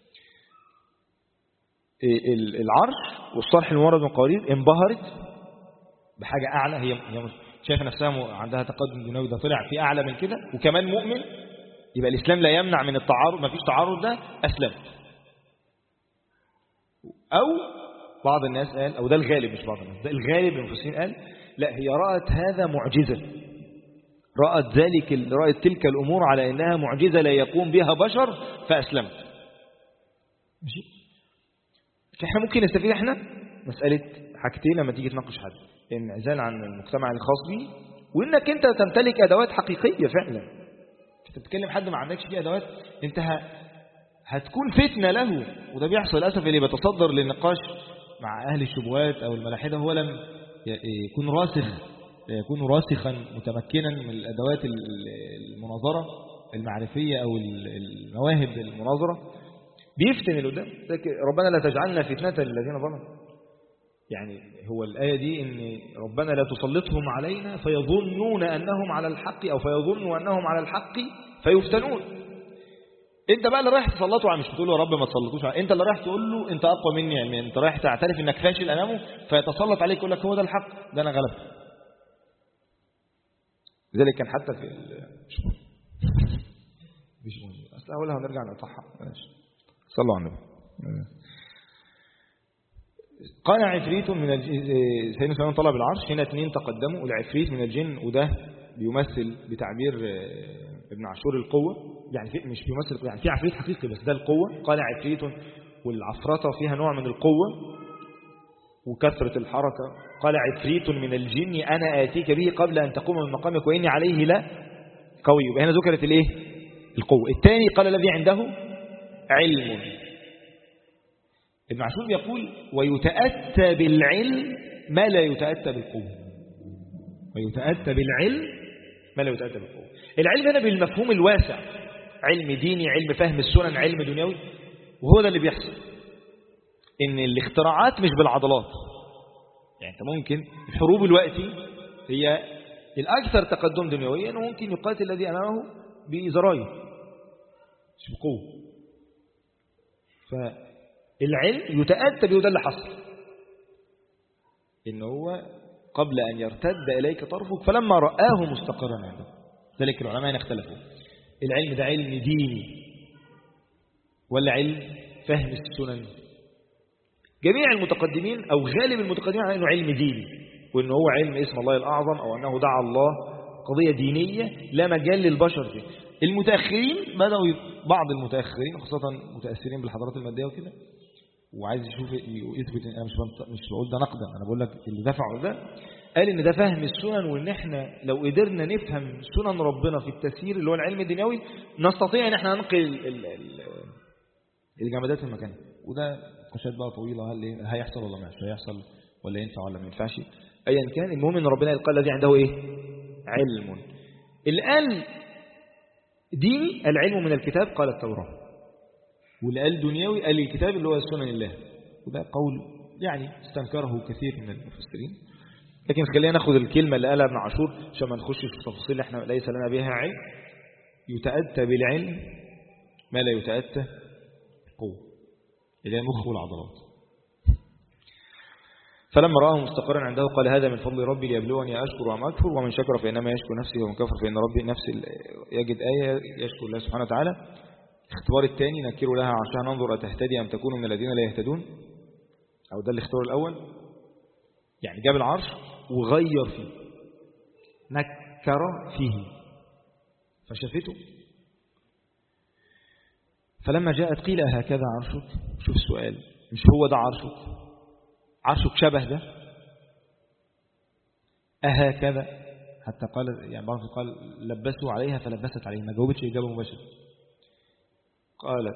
العرش والصرح الممرد من قوارير انبهرت بحاجة أعلى. هي شايفة نفسها عندها تقدم دنيوي، ده طلع في أعلى من كده وكمان مؤمن، يبقى الإسلام لا يمنع من التعارض، ما فيش تعارض، ده أسلم. أو بعض الناس قال، أو ده الغالب مش بعض الناس، ده الغالب من المفسرين قال لا، هي رأت هذا معجزة، رأت تلك الأمور على أنها معجزة لا يقوم بها بشر فأسلمت. ماشي. احنا ممكن نستفيد احنا مسألة حاجتين لما تيجي تناقش حد: انعزال عن المجتمع الخاص به، وانك انت تمتلك ادوات حقيقية فعلا. انت بتتكلم حد ما عندكش فيه ادوات، انت هتكون فتنة له. وده بيحصل للاسف، اللي بيتصدر للنقاش مع أهل الشبهات أو الملاحدة هو لم يكون راسخا متمكنا من الأدوات المناظرة المعرفية أو المواهب المناظرة، بيفتن اللي قدام. ربنا لا تجعلنا فتنة للذين ظلموا. يعني هو الآية دي إن ربنا لا تسلطهم علينا فيظنون أنهم على الحق أو فيظنوا أنهم على الحق فيفتنون. انت بقى اللي رايح تسلطه على، مش بتقول له يا رب ما تسلطوش على، انت اللي رايح تقول له انت اقوى مني، يعني انت رايح تعترف انك فاشل امامه فيتسلط عليك يقول لك هو ده الحق، ده انا غلبت. لذلك كان حتى في مش مهم، اصل اولها هنرجع نقطعها. صلوا على النبي. قال عفريت من الجن، سيدنا سليمان طلب العرش، هنا 2 تقدموا، العفريت من الجن، وده بيمثل بتعبير ابن عاشور القوة، يعني مش بيمثل، يعني في عفريت حقيقي بس ده القوة. قال عفريت، والعفرطة فيها نوع من القوة وكثرة الحركة. قال عفريت من الجن أنا آتيك به قبل أن تقوم من مقامك وإني عليه لا قوي. يبقى هنا ذكرت الايه؟ القوة. الثاني قال الذي عنده علم. ابن عاشور يقول ويتأتى بالعلم ما لا يتأتى بالقوة، ويتأتى بالعلم ما لا يتأتى بالقوة. العلم هنا بالمفهوم الواسع، علم ديني، علم فهم السنن، علم دنيوي. وهو ده اللي بيحصل، ان الاختراعات مش بالعضلات. يعني انت ممكن الحروب الوقتي هي الأكثر تقدم دنيويا، وممكن يقاتل الذي أمامه بزراير مش بقوة. فالعلم يتأتى به، ده اللي حصل، إن هو قبل أن يرتد إليك طرفك فلما رآه مستقرا عنده. ذلك العلماء اختلفوا، العلم ده علم ديني ولا علم فهم السنن؟ جميع المتقدمين أو غالب المتقدمين على أنه علم ديني، وأنه هو علم اسم الله الأعظم، أو أنه دعا الله، قضية دينية لا مجال للبشر فيه. المتأخرين بدأوا، بعض المتأخرين خاصة متأثرين بالحضارات المادية وكده، وعايز يشوف يثبت، أنا مش بقول ده نقدا، أنا بقول لك اللي دفعوا ده قال إن ده فهم السنن، وإن إحنا لو قدرنا نفهم سنن ربنا في التسيير اللي هو العلم الدنيوي نستطيع إن إحنا ننقل الجمادات في مكانها. وده نقاشات بقى طويلة، هل هيحصل ولا مش هيحصل، ولا ينفع ولا ما ينفعش، أيا كان. المهم إن ربنا قال الذي عنده إيه؟ علم. اللي قال ديني العلم من الكتاب قال التوراة، واللي قال دنيوي قال الكتاب اللي هو سنن الله. وده قول يعني استنكره كثير من المفسرين، لكن خلينا ناخد الكلمة اللي قالها ابن عاشور عشان ما نخش في تفاصيل احنا ليس لنا بها علم. يتأتى بالعلم ما لا يتأتى قوة، اللي هي المخ والعضلات. فلما رآه مستقرا عنده قال هذا من فضل ربي ليبلوني أشكر أم أكفر، ومن شكر فإنما يشكر نفسه ومن كفر فإن ربي نفس يجد آية يشكر الله سبحانه وتعالى. الاختبار الثاني نكر لها عشان ننظر أتهتدي أم تكون من الذين لا يهتدون، أو ده الاختبار الأول. يعني جاب العرش وغير فيه، نكر فيه فشافته. فلما جاءت قيل هكذا عرشك، شوف السؤال، مش هو ده عرشك؟ عرشك شبه ده؟ أهكذا؟ حتى قال يعني بعض قال لبسوا عليها فلبست عليه، ما جاوبتش إجابة مباشرة. قالت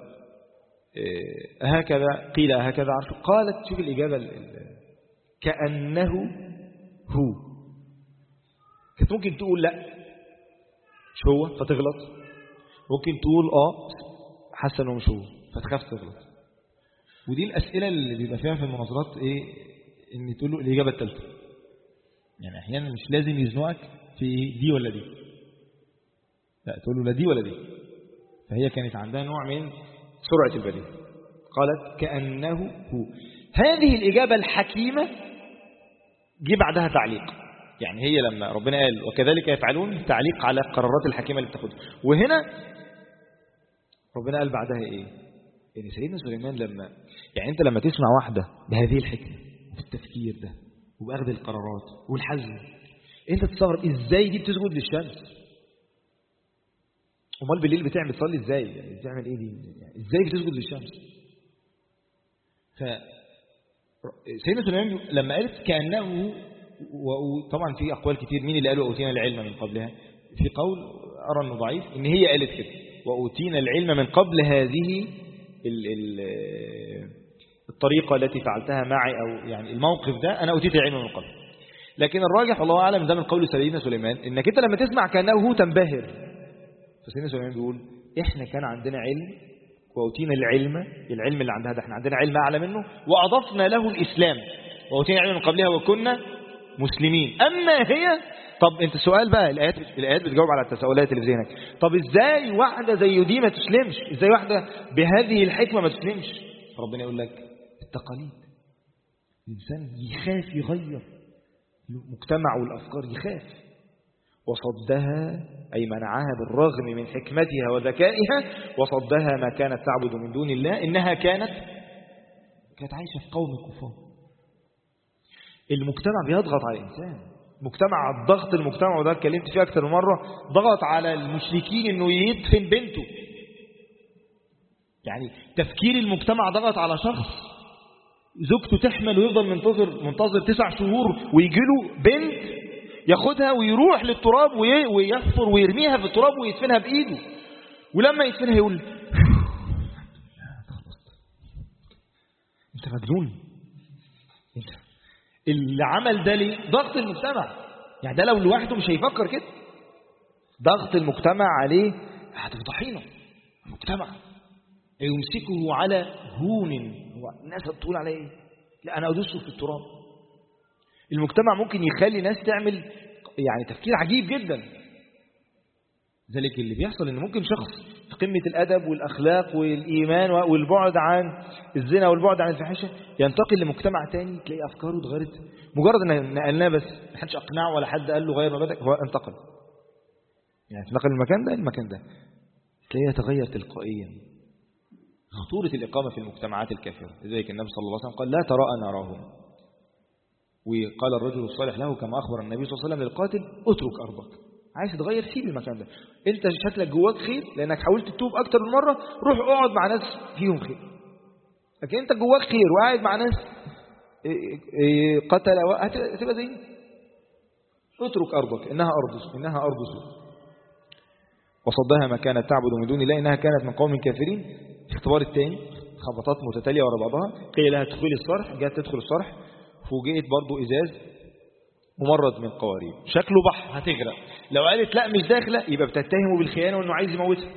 أهكذا؟ قيل أهكذا عرشك؟ قالت شوف الإجابة كأنه هو. كنت ممكن تقول لا مش هو فتغلط، ممكن تقول حاسه انه مش هو فتخاف تغلط. ودي الأسئلة اللي بيبقى فيها في المناظرات ايه، ان تقول له الإجابة الثالثة. يعني احيانا مش لازم يزنقك في دي ولا دي، لا تقول له لا دي ولا دي. فهي كانت عندها نوع من سرعة البديهة. قالت كأنه هو. هذه الإجابة الحكيمة جي بعدها تعليق، يعني هي لما ربنا قال وكذلك يفعلون تعليق على القرارات الحكيمة اللي بتاخدها. وهنا ربنا قال بعدها ايه؟ يعني سيدنا سليمان لما يعني انت لما تسمع واحدة بهذه الحكمة والتفكير ده وبأخذ القرارات والحزم، انت تستغرب ازاي دي بتسجد للشمس؟ امال بالليل بتعمل تصلي ازاي؟ يعني بتعمل ايه دي؟ يعني ازاي بتسجد للشمس؟ سيدنا سليمان لما قالت كأنه، وطبعا في أقوال كتير مين اللي قالوا أوتينا العلم من قبلها، في قول أرى أنه ضعيف إن هي قالت كده وأوتينا العلم من قبل هذه الطريقة التي فعلتها معي أو يعني الموقف ده أنا أوتيت علم من قبل. لكن الراجح والله أعلم ده من قول سيدنا سليمان، إنك أنت لما تسمع كأنه هو تنبهر. فسيدنا سليمان بيقول إحنا كان عندنا علم وأوتينا العلم اللي عندها ده، إحنا عندنا علم أعلى منه وأضفنا له الإسلام وأوتينا علم من قبلها وكنا مسلمين. أما هي، طب أنت السؤال بقى، الآيات بتجاوب على التساؤلات اللي في ذهنك. طب إزاي واحدة زي دي ما تسلمش؟ إزاي واحدة بهذه الحكمة ما تسلمش؟ ربنا يقول لك التقاليد. الإنسان يخاف يغير المجتمع والأفكار، يخاف. وصدها أي منعها بالرغم من حكمتها وذكائها، وصدها ما كانت تعبد من دون الله إنها كانت عايشة في قوم كفار. المجتمع بيضغط على الإنسان، مجتمع الضغط، المجتمع وده اتكلمت فيه أكثر من مرة، ضغط على المشركين إنه يدفن بنته. يعني تفكير المجتمع ضغط على شخص زوجته تحمل ويفضل منتظر 9 شهور ويجيله بنت ياخدها ويروح للتراب ويحفر ويرميها في التراب ويدفنها بإيده، ولما يدفنها يقول انت مجنون. انت اللي عمل ده ليه؟ ضغط المجتمع. يعني ده لو لوحده مش هيفكر كده، ضغط المجتمع عليه هتفضحينه. المجتمع يمسكه على هون، هو الناس هتقول عليه ايه؟ لا انا ادوسه في التراب. المجتمع ممكن يخلي ناس تعمل يعني تفكير عجيب جدا. ذلك اللي بيحصل ان ممكن شخص في قمة الادب والاخلاق والايمان والبعد عن الزنا والبعد عن الفاحشه ينتقل لمجتمع تاني، تلاقي افكاره اتغيرت مجرد ان نقلناه، بس ما حدش اقنعه ولا حد قال له غير مبادئك، هو انتقل. يعني انتقل من المكان ده المكان ده، تلاقيه يتغير تلقائيا. خطورة الإقامة في المجتمعات الكافرة. لذلك النبي صلى الله عليه وسلم قال لا تراءى ناراهم. وقال الرجل الصالح له كما أخبر النبي صلى الله عليه وسلم للقاتل اترك أرضك. عايز تتغير سيب المكان ده. أنت شكلك جواك خير لأنك حاولت تتوب أكتر من مرة، روح اقعد مع ناس فيهم خير. لكن أنت جواك خير وقاعد مع ناس قتل هتبقى زي اترك أرضك إنها أرض سوء. وصدها ما كانت تعبد من دون الله إنها كانت من قوم كافرين. الاختبار الثاني خبطات متتالية ورا بعضها، قيل لها تدخلي الصرح، جاءت تدخل الصرح، فوجئت برضو إزاز ممرد من قوارير شكله بحر هتغرق. لو قالت لا مش داخلة يبقى بتتهمه بالخيانة وإنه عايز يموتها.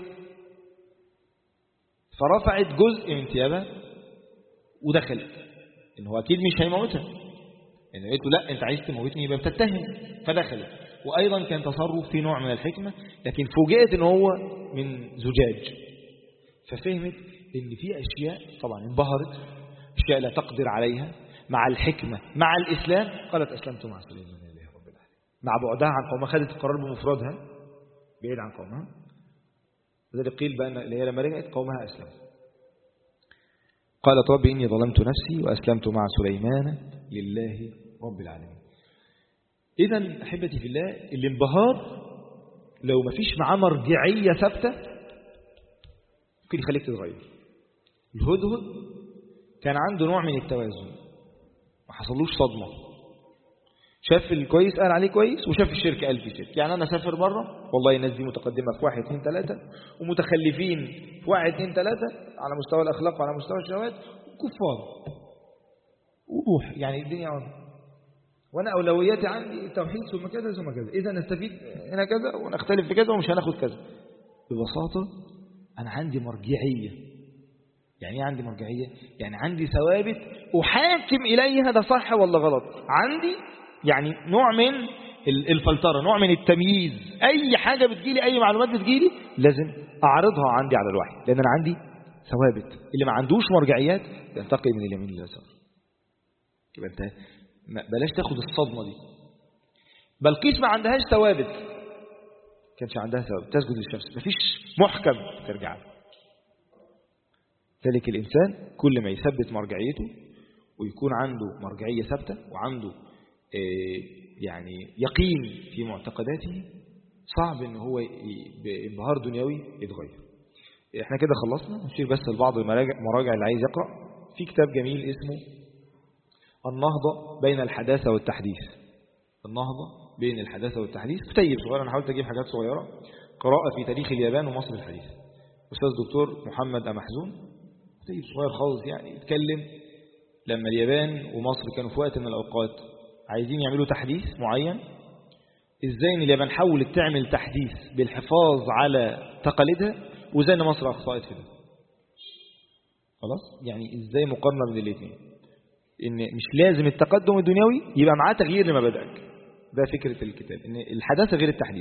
فرفعت جزء من ثيابها ودخلت، إنه أكيد مش هيموتها، إنه قلت لا أنت عايز تموتني يبقى بتتهم، فدخلت. وأيضا كان تصرف في نوع من الحكمة، لكن فوجئت إنه هو من زجاج، ففهمت إن في أشياء طبعا انبهرت، أشياء لا تقدر عليها. مع الحكمة مع الإسلام قالت أسلمت مع سليمان لله رب العالمين. مع بعدها عن قومها خدت القرار بمفردها بعيد عن قومها. لذلك قيل بأن اللي هي لما رجعت قومها أسلم. قالت رب إني ظلمت نفسي وأسلمت مع سليمان لله رب العالمين. إذن أحبتي في الله، الانبهار لو ما فيش معاه مرجعية ثابتة ممكن يخليك تتغير. الهدهد كان عنده نوع من التوازن، ما حصلوش صدمة. شاف الكويس قال عليه كويس، وشاف الشرك قال فيه شرك. يعني أنا سافر بره والله الناس دي متقدمة في 1 2 3 ومتخلفين في 1 2 3 على مستوى الأخلاق وعلى مستوى الشهوات وكفار وروح، يعني الدنيا عظيمة. وأنا أولوياتي عندي التوحيد ثم كذا ثم كذا، إذا نستفيد هنا كذا ونختلف في كذا ومش هناخد كذا. ببساطة أنا عندي مرجعية. يعني ايه عندي مرجعية؟ يعني عندي ثوابت أحاكم إليها ده صح ولا غلط. عندي يعني نوع من الفلترة، نوع من التمييز. أي حاجة بتجيلي، أي معلومات بتجيلي لازم أعرضها عندي على الوحي، لأن أنا عندي ثوابت. اللي ما عندوش مرجعيات ينتقل من اليمين لليسار. يبقى أنت بلاش تاخد الصدمة دي. بلقيس ما عندهاش ثوابت، كانش عندها ثوابت، تسجد للشمس، مفيش محكم ترجع له. ذلك الإنسان كل ما يثبت مرجعيته ويكون عنده مرجعية ثابتة وعنده يعني يقين في معتقداته، صعب ان هو بانبهار دنيوي يتغير. احنا كده خلصنا. نشير بس لبعض المراجع اللي عايز يقرأ في كتاب جميل اسمه النهضة بين الحداثة والتحديث. النهضة بين الحداثة والتحديث، كتيب صغير، أنا حاولت أجيب حاجات صغيرة. قراءة في تاريخ اليابان ومصر الحديثة، أستاذ دكتور محمد أمحزون. كتيب صغير خالص يعني يتكلم لما اليابان ومصر كانوا في وقت من الأوقات عايزين يعملوا تحديث معين، إزاي إن اليابان حاولت تعمل تحديث بالحفاظ على تقاليدها، وإزاي إن مصر أخطأت في ده. خلاص، يعني إزاي مقارنة بين الاثنين، إن مش لازم التقدم الدنيوي يبقى معاه تغيير لمبادئك. ده فكرة الكتاب، إن الحداثة غير التحديث.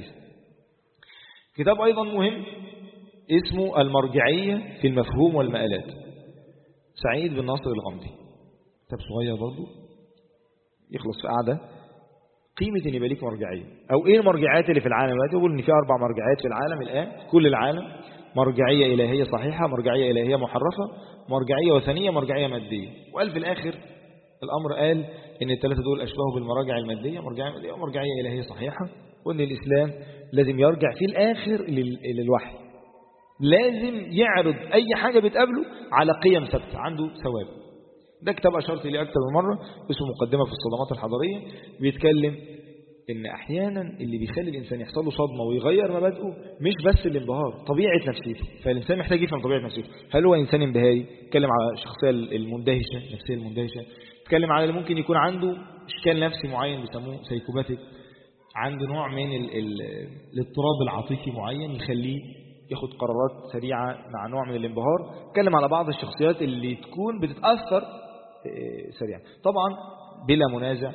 كتاب أيضا مهم اسمه المرجعية في المفهوم والمآلات، سعيد بن ناصر الغامدي. كتاب صغير برضو يخلص في قعدة. قيمة إن يبقى ليك مرجعية، أو إيه المرجعيات اللي في العالم دلوقتي؟ يقول إن في 4 مرجعيات في العالم الآن، كل العالم: مرجعية إلهية صحيحة، مرجعية إلهية محرفة، مرجعية وثنية، مرجعية مادية. وقال في الآخر الأمر قال إن الثلاثة دول أشبهوا بالمراجع المادية، مرجعية مادية ومرجعية إلهية صحيحة، وإن الإسلام لازم يرجع في الآخر للوحي، لازم يعرض أي حاجة بتقابله على قيم ثابتة عنده ثواب. ده كتاب أشرت إليه أكثر من مرة، اسمه مقدمة في الصدمات الحضارية. بيتكلم إن أحيانا اللي بيخلي الإنسان يحصل له صدمة ويغير مبادئه مش بس الانبهار، طبيعة نفسيته. فالإنسان محتاج يفهم طبيعة نفسيته. هل هو إنسان انبهاري؟ يتكلم على الشخصية المندهشة، النفسية المندهشة. يتكلم على اللي ممكن يكون عنده إشكال نفسي معين بيسموه سايكوباتيك، عنده نوع من الاضطراب العاطفي معين يخليه ياخد قرارات سريعة مع نوع من الانبهار. يتكلم على بعض الشخصيات اللي تكون بتتأثر سريعا. طبعا بلا منازع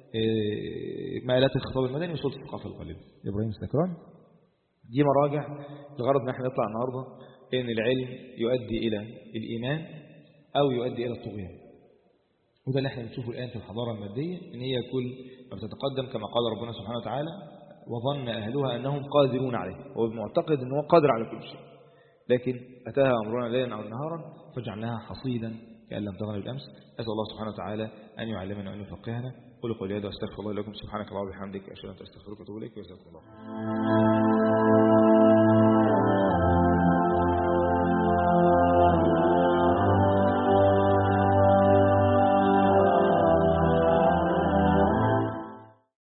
مآلات الخطاب المدني وصوت الثقافة القلبية إبراهيم سكران. دي مراجع الغرض ان احنا نطلع النهارده ان العلم يؤدي الى الايمان او يؤدي الى الطغيان. وده اللي احنا بنشوفه الان في الحضاره الماديه، ان هي كل ما بتتقدم كما قال ربنا سبحانه وتعالى: وظن اهلها انهم قادرون عليه. هو معتقد ان هو قادر على كل شيء، لكن اتاها امرنا ليلا او نهارا فجعلناها حصيدا كأن لم تغن بالامس. اسال الله سبحانه وتعالى ان يعلمنا وان يفقهنا. قولوا قولي هذا واستغفر الله لكم. سبحانك اللهم وبحمدك اشهد ان لا اله الا انت استغفرك واتوب اليك. وجزاكم الله.